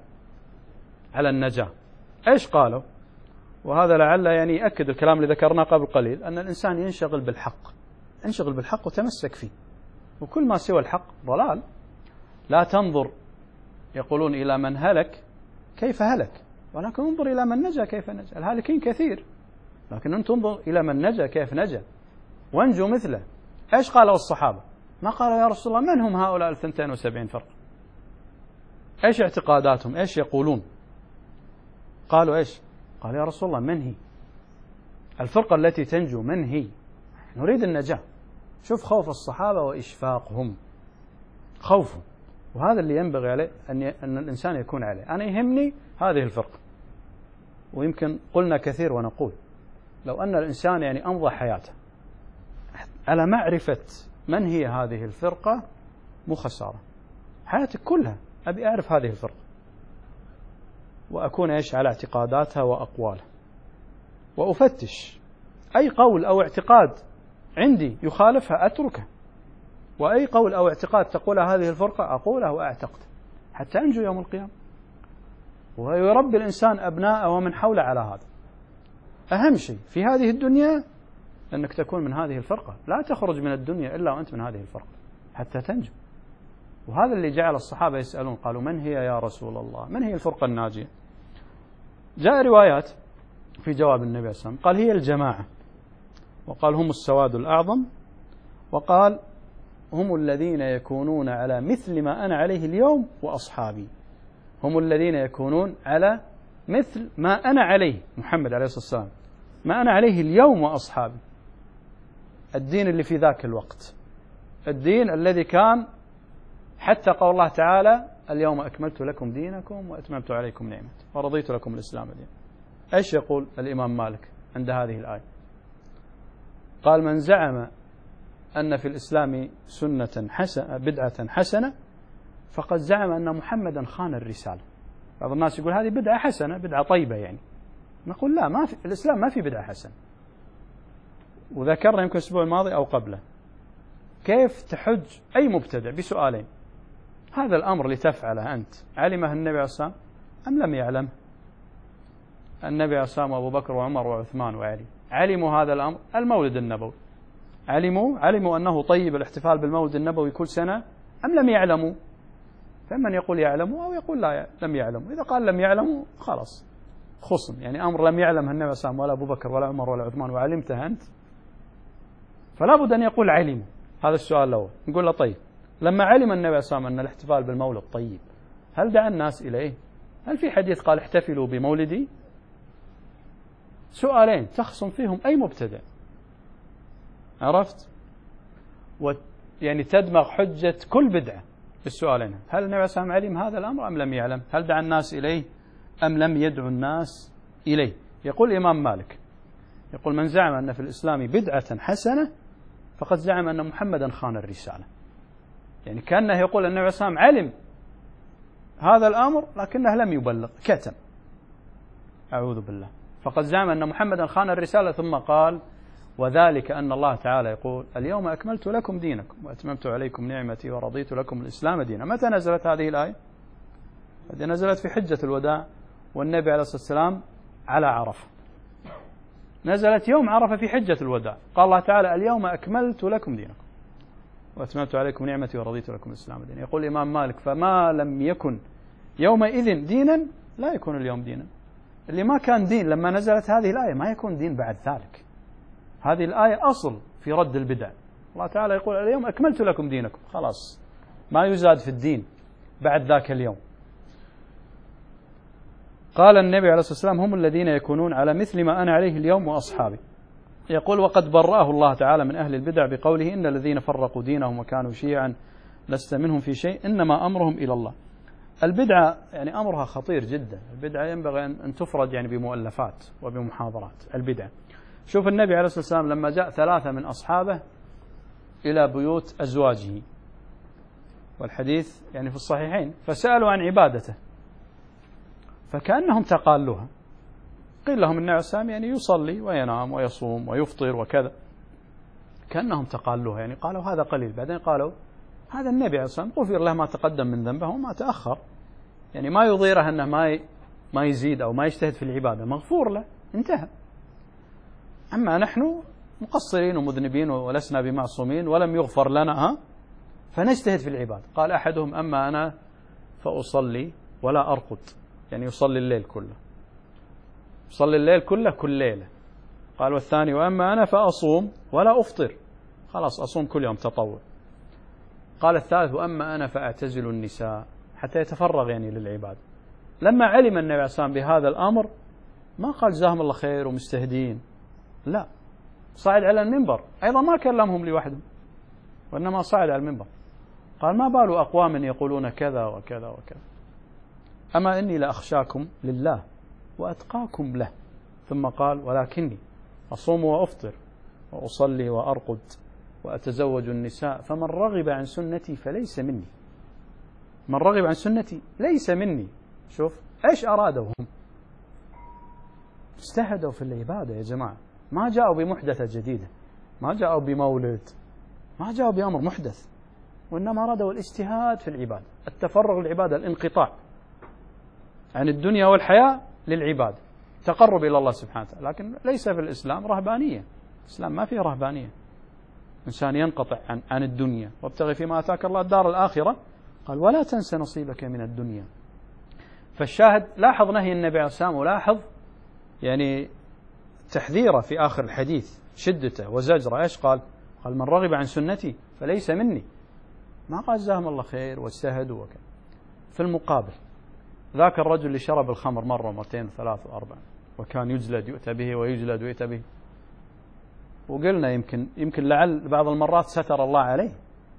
على النجاة. إيش قالوا؟ وهذا لعل يعني يأكد الكلام اللي ذكرناه قبل قليل، أن الإنسان ينشغل بالحق، انشغل بالحق وتمسك فيه، وكل ما سوى الحق ضلال. لا تنظر، يقولون، إلى من هلك كيف هلك، ولكن انظر إلى من نجا كيف نجا. الهالكين كثير، لكن أنت انظر إلى من نجا كيف نجا وانجو مثله. إيش قالوا الصحابة؟ ما قالوا: يا رسول الله من هم هؤلاء 72 فرقة؟ إيش اعتقاداتهم؟ إيش يقولون؟ قالوا إيش؟ قال: يا رسول الله من هي الفرقة التي تنجو؟ من هي؟ نريد النجاة. شوف خوف الصحابة وإشفاقهم، خوفهم. وهذا اللي ينبغي عليه أن الإنسان يكون عليه. أنا يهمني هذه الفرقة. ويمكن قلنا كثير ونقول: لو أن الإنسان يعني أمضى حياته على معرفة من هي هذه الفرقة، مو خسارة. حياتك كلها أبي أعرف هذه الفرقة، وأكون إيش على اعتقاداتها وأقوالها، وأفتش أي قول أو اعتقاد عندي يخالفها أتركه، وأي قول أو اعتقاد تقولها هذه الفرقة أقوله وأعتقد، حتى أنجو يوم القيامة. ويربي الإنسان أبناءه ومن حوله على هذا. أهم شيء في هذه الدنيا أنك تكون من هذه الفرقة، لا تخرج من الدنيا إلا وأنت من هذه الفرقة حتى تنجو. وهذا اللي جعل الصحابة يسألون، قالوا: من هي يا رسول الله؟ من هي الفرقة الناجية؟ جاء روايات في جواب النبي صلى الله عليه وسلم، قال: هي الجماعة، وقال: هم السواد الأعظم، وقال: هم الذين يكونون على مثل ما أنا عليه اليوم وأصحابي. هم الذين يكونون على مثل ما أنا عليه، محمد عليه الصلاة والسلام، ما أنا عليه اليوم وأصحابي. الدين اللي في ذاك الوقت، الدين الذي كان حتى قول الله تعالى: اليوم أكملت لكم دينكم وأتممت عليكم نعمتي ورضيت لكم الإسلام دينا. إيش يقول الإمام مالك عند هذه الآية؟ قال: من زعم أن في الإسلام سنة حسنة بدعة حسنة فقد زعم أن محمدا خان الرسالة. بعض الناس يقول هذه بدعة حسنة، بدعة طيبة يعني. نقول لا، ما في الإسلام ما في بدعة حسنة. وذكرنا يمكن الأسبوع الماضي أو قبله كيف تحج أي مبتدع بسؤالين: هذا الأمر اللي تفعله أنت علمه النبي عليه الصلاة والسلام أم لم يعلم؟ النبي عليه الصلاة والسلام وأبو بكر وعمر وعثمان وعلي علموا هذا الأمر. المولد النبوي علموا أنه طيب الاحتفال بالمولد النبوي كل سنة أم لم يعلموا؟ فمن يقول يعلموا أو يقول لا لم يعلموا. إذا قال لم يعلموا خلاص خصم، يعني أمر لم يعلمه النبي صلى الله عليه وسلم ولا أبو بكر ولا عمر ولا عثمان وعلمته أنت، فلا بد أن يقول علموا. هذا السؤال الأول. نقول له طيب لما علم النبي صلى الله عليه وسلم أن الاحتفال بالمولد طيب هل دعا الناس إليه؟ هل في حديث قال احتفلوا بمولدي؟ سؤالين تخصم فيهم أي مبتدع، عرفت؟ يعني تدمغ حجة كل بدعة بالسؤالين. هل النبي صلى الله عليه وسلم علم هذا الأمر أم لم يعلم؟ هل دعا الناس إليه أم لم يدعو الناس إليه؟ يقول الإمام مالك يقول من زعم أن في الإسلام بدعة حسنة فقد زعم أن محمدا خان الرسالة. يعني كأنه يقول النبي صلى الله عليه وسلم علم هذا الأمر لكنه لم يبلغ، كتم، أعوذ بالله. فقد زعم أن محمدا خان الرسالة ثم قال وذلك أن الله تعالى يقول اليوم أكملت لكم دينكم وأتممت عليكم نعمتي ورضيت لكم الإسلام دينا. متى نزلت هذه الآية؟ هذه نزلت في حجة الوداع والنبي عليه الصلاة والسلام على عرفة، نزلت يوم عرفة في حجة الوداع. قال الله تعالى اليوم أكملت لكم دينكم وأتممت عليكم نعمتي ورضيت لكم الإسلام دينا. يقول الإمام مالك فما لم يكن يومئذ دينا لا يكون اليوم دينا. اللي ما كان دين لما نزلت هذه الآية ما يكون دين بعد ذلك. هذه الآية أصل في رد البدع. الله تعالى يقول اليوم أكملت لكم دينكم، خلاص ما يزاد في الدين بعد ذاك اليوم. قال النبي عليه الصلاة والسلام هم الذين يكونون على مثل ما أنا عليه اليوم وأصحابي. يقول وقد برأه الله تعالى من أهل البدع بقوله إن الذين فرقوا دينهم وكانوا شيعا لست منهم في شيء إنما أمرهم إلى الله. البدعة يعني أمرها خطير جدا. البدعة ينبغي أن تفرد يعني بمؤلفات وبمحاضرات. البدعة شوف النبي عليه الصلاة والسلام لما جاء 3 من أصحابه إلى بيوت أزواجه والحديث يعني في الصحيحين فسألوا عن عبادته فكأنهم تقالوها. قيل لهم النبي عليه الصلاة والسلام يعني يصلي وينام ويصوم ويفطر وكذا، كأنهم تقالوها يعني قالوا هذا قليل. بعدين قالوا هذا النبي عليه الصلاة والسلام غفر له ما تقدم من ذنبه وما تأخر، يعني ما يضيره أنه ما يزيد أو ما يجتهد في العبادة، مغفور له انتهى. أما نحن مقصرين ومذنبين ولسنا بمعصومين ولم يغفر لنا فنجتهد في العبادة. قال أحدهم أما أنا فأصلي ولا أرقد، يعني يصلي الليل كله، يصلي الليل كله كل ليلة. قال والثاني وأما أنا فأصوم ولا أفطر، خلاص أصوم كل يوم تطوع. قال الثالث وأما أنا فأعتزل النساء حتى يتفرغ يعني للعبادة. لما علم النبي عليه الصلاة والسلام بهذا الأمر ما قال جزاهم الله خير ومستهدين، لا، صعد على المنبر أيضا ما كلمهم لوحدهم وإنما صعد على المنبر قال ما بال أقوام يقولون كذا وكذا وكذا أما إني لأخشاكم لله وأتقاكم له. ثم قال ولكني أصوم وأفطر وأصلي وأرقد وأتزوج النساء فمن رغب عن سنتي فليس مني. من رغب عن سنتي ليس مني. شوف إيش أرادوا هم؟ اجتهدوا في العبادة يا جماعة، ما جاءوا بمحدثة جديدة، ما جاءوا بمولد، ما جاءوا بأمر محدث، وإنما أرادوا الاجتهاد في العبادة، التفرغ للعبادة، الانقطاع عن الدنيا والحياة للعبادة، تقرب إلى الله سبحانه وتعالى. لكن ليس في الإسلام رهبانية، الإسلام ما فيه رهبانية، إنسان ينقطع عن الدنيا وابتغي فيما آتاك الله الدار الآخرة. قال ولا تنس نصيبك من الدنيا. فالشاهد لاحظ نهي النبي عليه الصلاة والسلام، ولاحظ يعني تحذيره في آخر الحديث، شدته وزجره. إيش قال؟ قال من رغب عن سنتي فليس مني، ما قال جزاهم الله خير واجتهدوا وكذا. في المقابل ذاك الرجل اللي شرب الخمر مرة ومرتين وثلاث وأربع وكان يجلد يؤتى به ويجلد ويؤتى به، وقلنا يمكن لعل بعض المرات ستر الله عليه،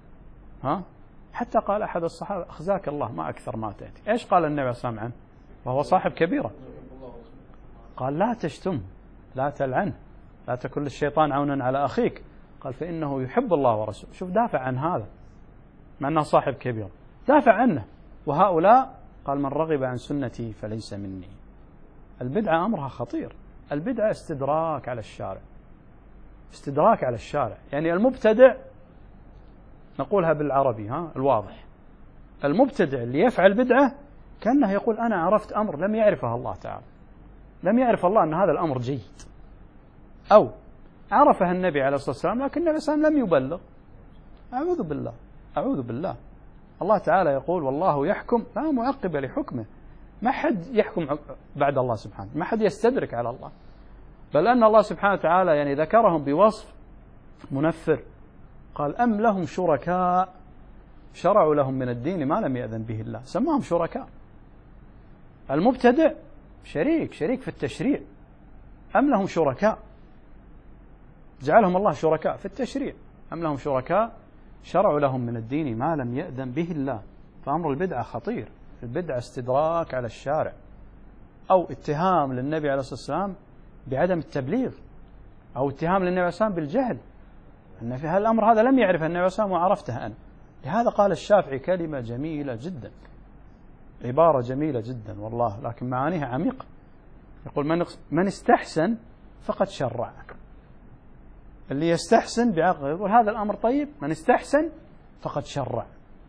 حتى قال أحد الصحابة أخزاك الله ما أكثر ما تأتي. إيش قال النبي صلى الله عليه وسلم عنه وهو صاحب كبيرة؟ قال لا تشتم، لا تلعن، لا تكن للشيطان عونا على أخيك، قال فإنه يحب الله ورسوله. شوف دافع عن هذا مع أنه صاحب كبيرة، دافع عنه. وهؤلاء قال من رغب عن سنتي فليس مني. البدعة أمرها خطير. البدعة استدراك على الشارع، استدراك على الشارع. يعني المبتدع نقولها بالعربي الواضح، المبتدع اللي يفعل بدعة كأنه يقول أنا عرفت أمر لم يعرفه الله تعالى، لم يعرف الله أن هذا الأمر جيد، أو عرفها النبي عليه الصلاة والسلام، لكن النبي صلى الله عليه وسلم لم يبلغ. أعوذ بالله، أعوذ بالله. الله تعالى يقول والله يحكم لا معقب لحكمه. ما حد يحكم بعد الله سبحانه، ما حد يستدرك على الله، بل أن الله سبحانه وتعالى يعني ذكرهم بوصف منفر. قال أم لهم شركاء شرعوا لهم من الدين ما لم يأذن به الله. سماهم شركاء. المبتدع شريك في التشريع. أم لهم شركاء، جعلهم الله شركاء في التشريع. أم لهم شركاء شرعوا لهم من الدين ما لم يأذن به الله. فأمر البدعة خطير. البدعة استدراك على الشارع، أو اتهام للنبي عليه الصلاة والسلام بعدم التبليغ، أو اتهام للنبي عليه الصلاة والسلام بالجهل، أن في هالأمر هذا لم يعرف النبي عليه الصلاة والسلام وعرفته أنا. لهذا قال الشافعي كلمة جميلة جدا، عبارة جميلة جدا والله، لكن معانيها عميقة. يقول من استحسن فقد شرع. اللي يستحسن بعقله يقول هذا الأمر طيب، من استحسن فقد شرع.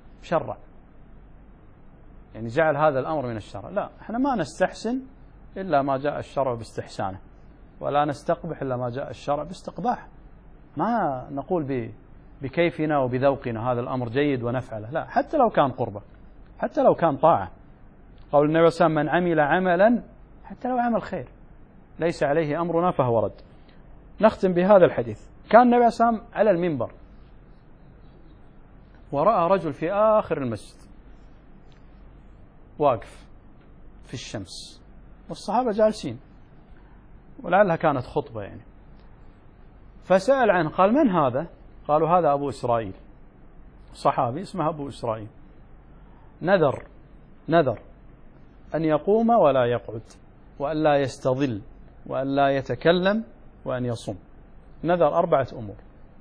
يعني جعل هذا الأمر من الشرع. لا، احنا ما نستحسن إلا ما جاء الشرع باستحسانه، ولا نستقبح إلا ما جاء الشرع باستقباح. ما نقول بكيفنا وبذوقنا هذا الأمر جيد ونفعله، لا، حتى لو كان قربة، حتى لو كان طاعة. قول النبي صلى الله عليه وسلم من عمل عملا حتى لو عمل خير ليس عليه أمرنا فهو رد. نختم بهذا الحديث. كان النبي صلى الله عليه وسلم على المنبر ورأى رجل في آخر المسجد واقف في الشمس والصحابة جالسين، ولعلها كانت خطبة يعني. فسأل عنه، قال من هذا؟ قالوا هذا أبو إسرائيل، صحابي اسمه أبو إسرائيل، نذر أن يقوم ولا يقعد، وأن لا يستظل، وأن لا يتكلم، وأن يصوم. نذر 4 أمور.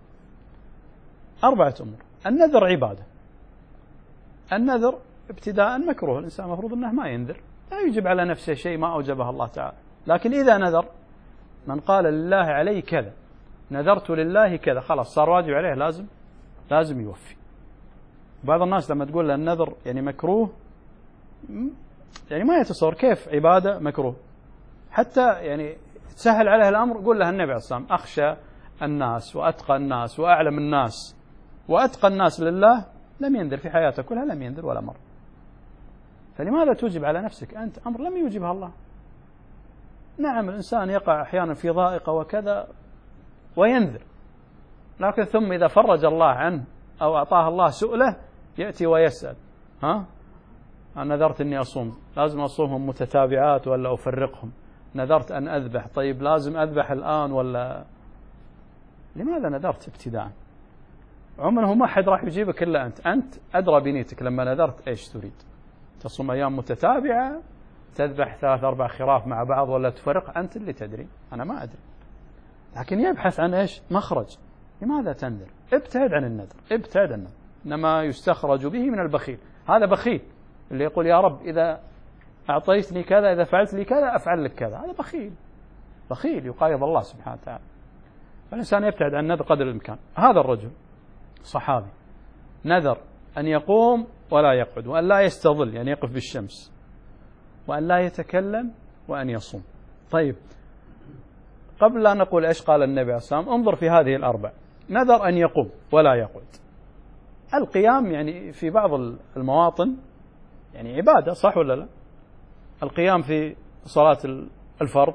النذر عبادة. النذر ابتداء مكروه، الإنسان مفروض أنه ما ينذر، لا يجب على نفسه شيء ما أوجبه الله تعالى. لكن إذا نذر، من قال لله علي كذا، نذرت لله كذا، خلاص صار واجب عليه، لازم يوفي. بعض الناس لما تقول له النذر يعني مكروه، يعني ما يتصور كيف عبادة مكروه. حتى يعني تسهل عليه الأمر، قول له النبي عليه الصلاة والسلام أخشى الناس وأتقى الناس وأعلم الناس وأتقى الناس لله لم ينذر في حياته كلها، لم ينذر ولا مرة. فلماذا توجب على نفسك أنت أمر لم يوجبها الله؟ نعم الإنسان يقع أحيانا في ضائقة وكذا وينذر، لكن ثم إذا فرج الله عنه أو أعطاه الله سؤله يأتي ويسأل أنا نذرت أني أصوم، لازم أصومهم متتابعات ولا أفرقهم؟ نذرت أن أذبح، طيب لازم أذبح الآن ولا؟ لماذا نذرت ابتداء؟ عمره ما حد راح يجيبك إلا أنت أدرى بنيتك. لما نذرت إيش تريد؟ تصوم أيام متتابعة، تذبح 3-4 خراف مع بعض، ولا تفرق؟ أنت اللي تدري، أنا ما أدري. لكن يبحث عن إيش؟ مخرج. لماذا تنذر؟ ابتعد عن النذر، إنما يستخرج به من البخيل. هذا بخيل اللي يقول يا رب إذا أعطيتني كذا، إذا فعلت لي كذا أفعل لك كذا. هذا بخيل يقايض الله سبحانه وتعالى. فالإنسان يبتعد عن النذر قدر الإمكان. هذا الرجل صحابي نذر أن يقوم ولا يقعد، وأن لا يستظل يعني يقف بالشمس، وأن لا يتكلم، وأن يصوم. طيب قبل لا نقول إيش قال النبي عليه الصلاة والسلام، انظر في هذه الأربع. نذر أن يقوم ولا يقعد. القيام يعني في بعض المواطن يعني عبادة، صح ولا لا؟ القيام في صلاة الفرض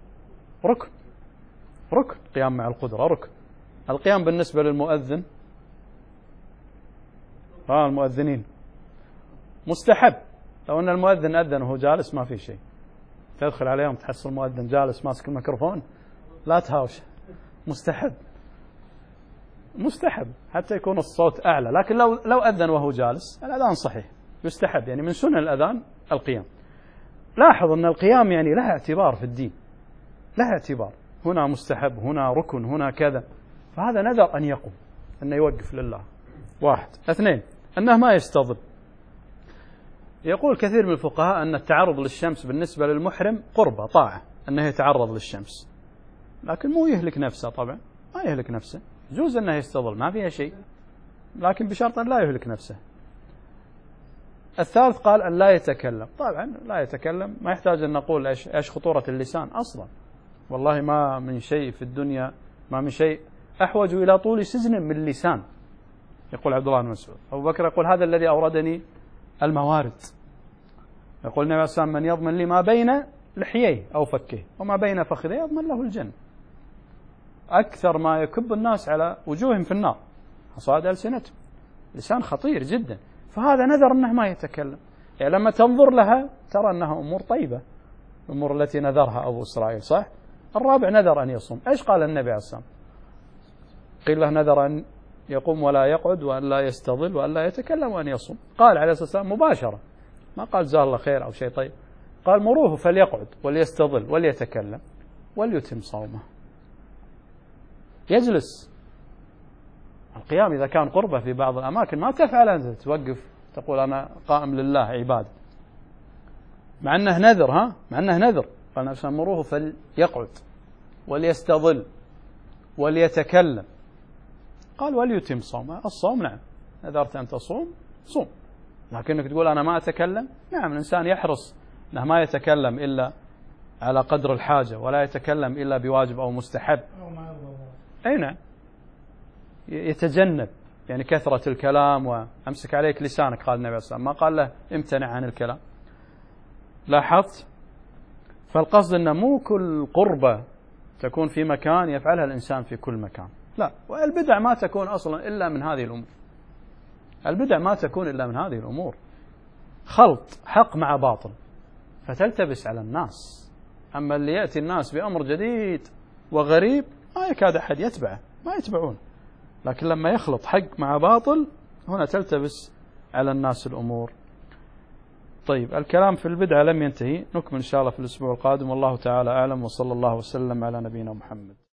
ركن، قيام مع القدرة ركن. القيام بالنسبة للمؤذن المؤذنين مستحب. لو أن المؤذن أذن وهو جالس ما في شيء، تدخل عليهم تحصل المؤذن جالس ماسك الميكروفون، لا تهاوش، مستحب حتى يكون الصوت أعلى. لكن لو أذن وهو جالس الأذان صحيح، يستحب، يعني من سنن الأذان القيام. لاحظ أن القيام يعني لها اعتبار في الدين، لها اعتبار، هنا مستحب، هنا ركن، هنا كذا. فهذا نذر أن يقوم، أنه يوقف لله. 1. 2 أنه ما يستظل. يقول كثير من الفقهاء أن التعرض للشمس بالنسبة للمحرم قربة طاعة، أنه يتعرض للشمس، لكن مو يهلك نفسه. طبعا ما يهلك نفسه، جوز أنه يستظل ما فيها شيء، لكن بشرط أن لا يهلك نفسه. 3 قال أن لا يتكلم. طبعا لا يتكلم ما يحتاج أن نقول إيش خطورة اللسان أصلا. والله ما من شيء في الدنيا ما من شيء أحوج إلى طول سجن من اللسان، يقول عبد الله بن مسعود. أبو بكر يقول هذا الذي أوردني الموارد. يقول النبي صلى الله عليه وسلم من يضمن لي ما بين لحييه أو فكيه وما بين فخذيه يضمن له الجنة. أكثر ما يكب الناس على وجوههم في النار حصاد ألسنتهم، لسان خطير جدا. فهذا نذر أنه ما يتكلم، يعني لما تنظر لها ترى أنها أمور طيبة، الأمور التي نذرها أبو إسرائيل صح. الرابع نذر أن يصوم. إيش قال النبي عليه الصلاة والسلام؟ قيل له نذر أن يقوم ولا يقعد وأن لا يستظل وأن لا يتكلم وأن يصوم. قال عليه الصلاة والسلام مباشرة، ما قال جزاه الله خير أو شيء طيب، قال مروه فليقعد وليستظل وليتكلم وليتم صومه. يجلس. القيام إذا كان قربة في بعض الأماكن ما تفعل أنت توقف تقول أنا قائم لله عبادة، مع أنه نذر. مع أنه نذر. قال نفسه مروه فليقعد وليستظل وليتكلم. قال وليتم صومه. الصوم نعم، نذرت أن تصوم صوم، لكنك تقول أنا ما أتكلم. نعم، الإنسان يحرص أنه ما يتكلم إلا على قدر الحاجة، ولا يتكلم إلا بواجب أو مستحب. أي نعم، يتجنب يعني كثرة الكلام وأمسك عليك لسانك. قال النبي صلى الله عليه وسلم، ما قال له امتنع عن الكلام. لاحظت؟ فالقصد أن مو كل قربة تكون في مكان يفعلها الإنسان في كل مكان، لا. والبدع ما تكون أصلا إلا من هذه الأمور. البدع ما تكون إلا من هذه الأمور، خلط حق مع باطل فتلتبس على الناس. أما اللي يأتي الناس بأمر جديد وغريب ما يكاد أحد يتبعه، ما يتبعون. لكن لما يخلط حق مع باطل هنا تلتبس على الناس الأمور. طيب، الكلام في البدعة لم ينتهي، نكمل إن شاء الله في الأسبوع القادم، والله تعالى أعلم، وصلى الله وسلم على نبينا محمد.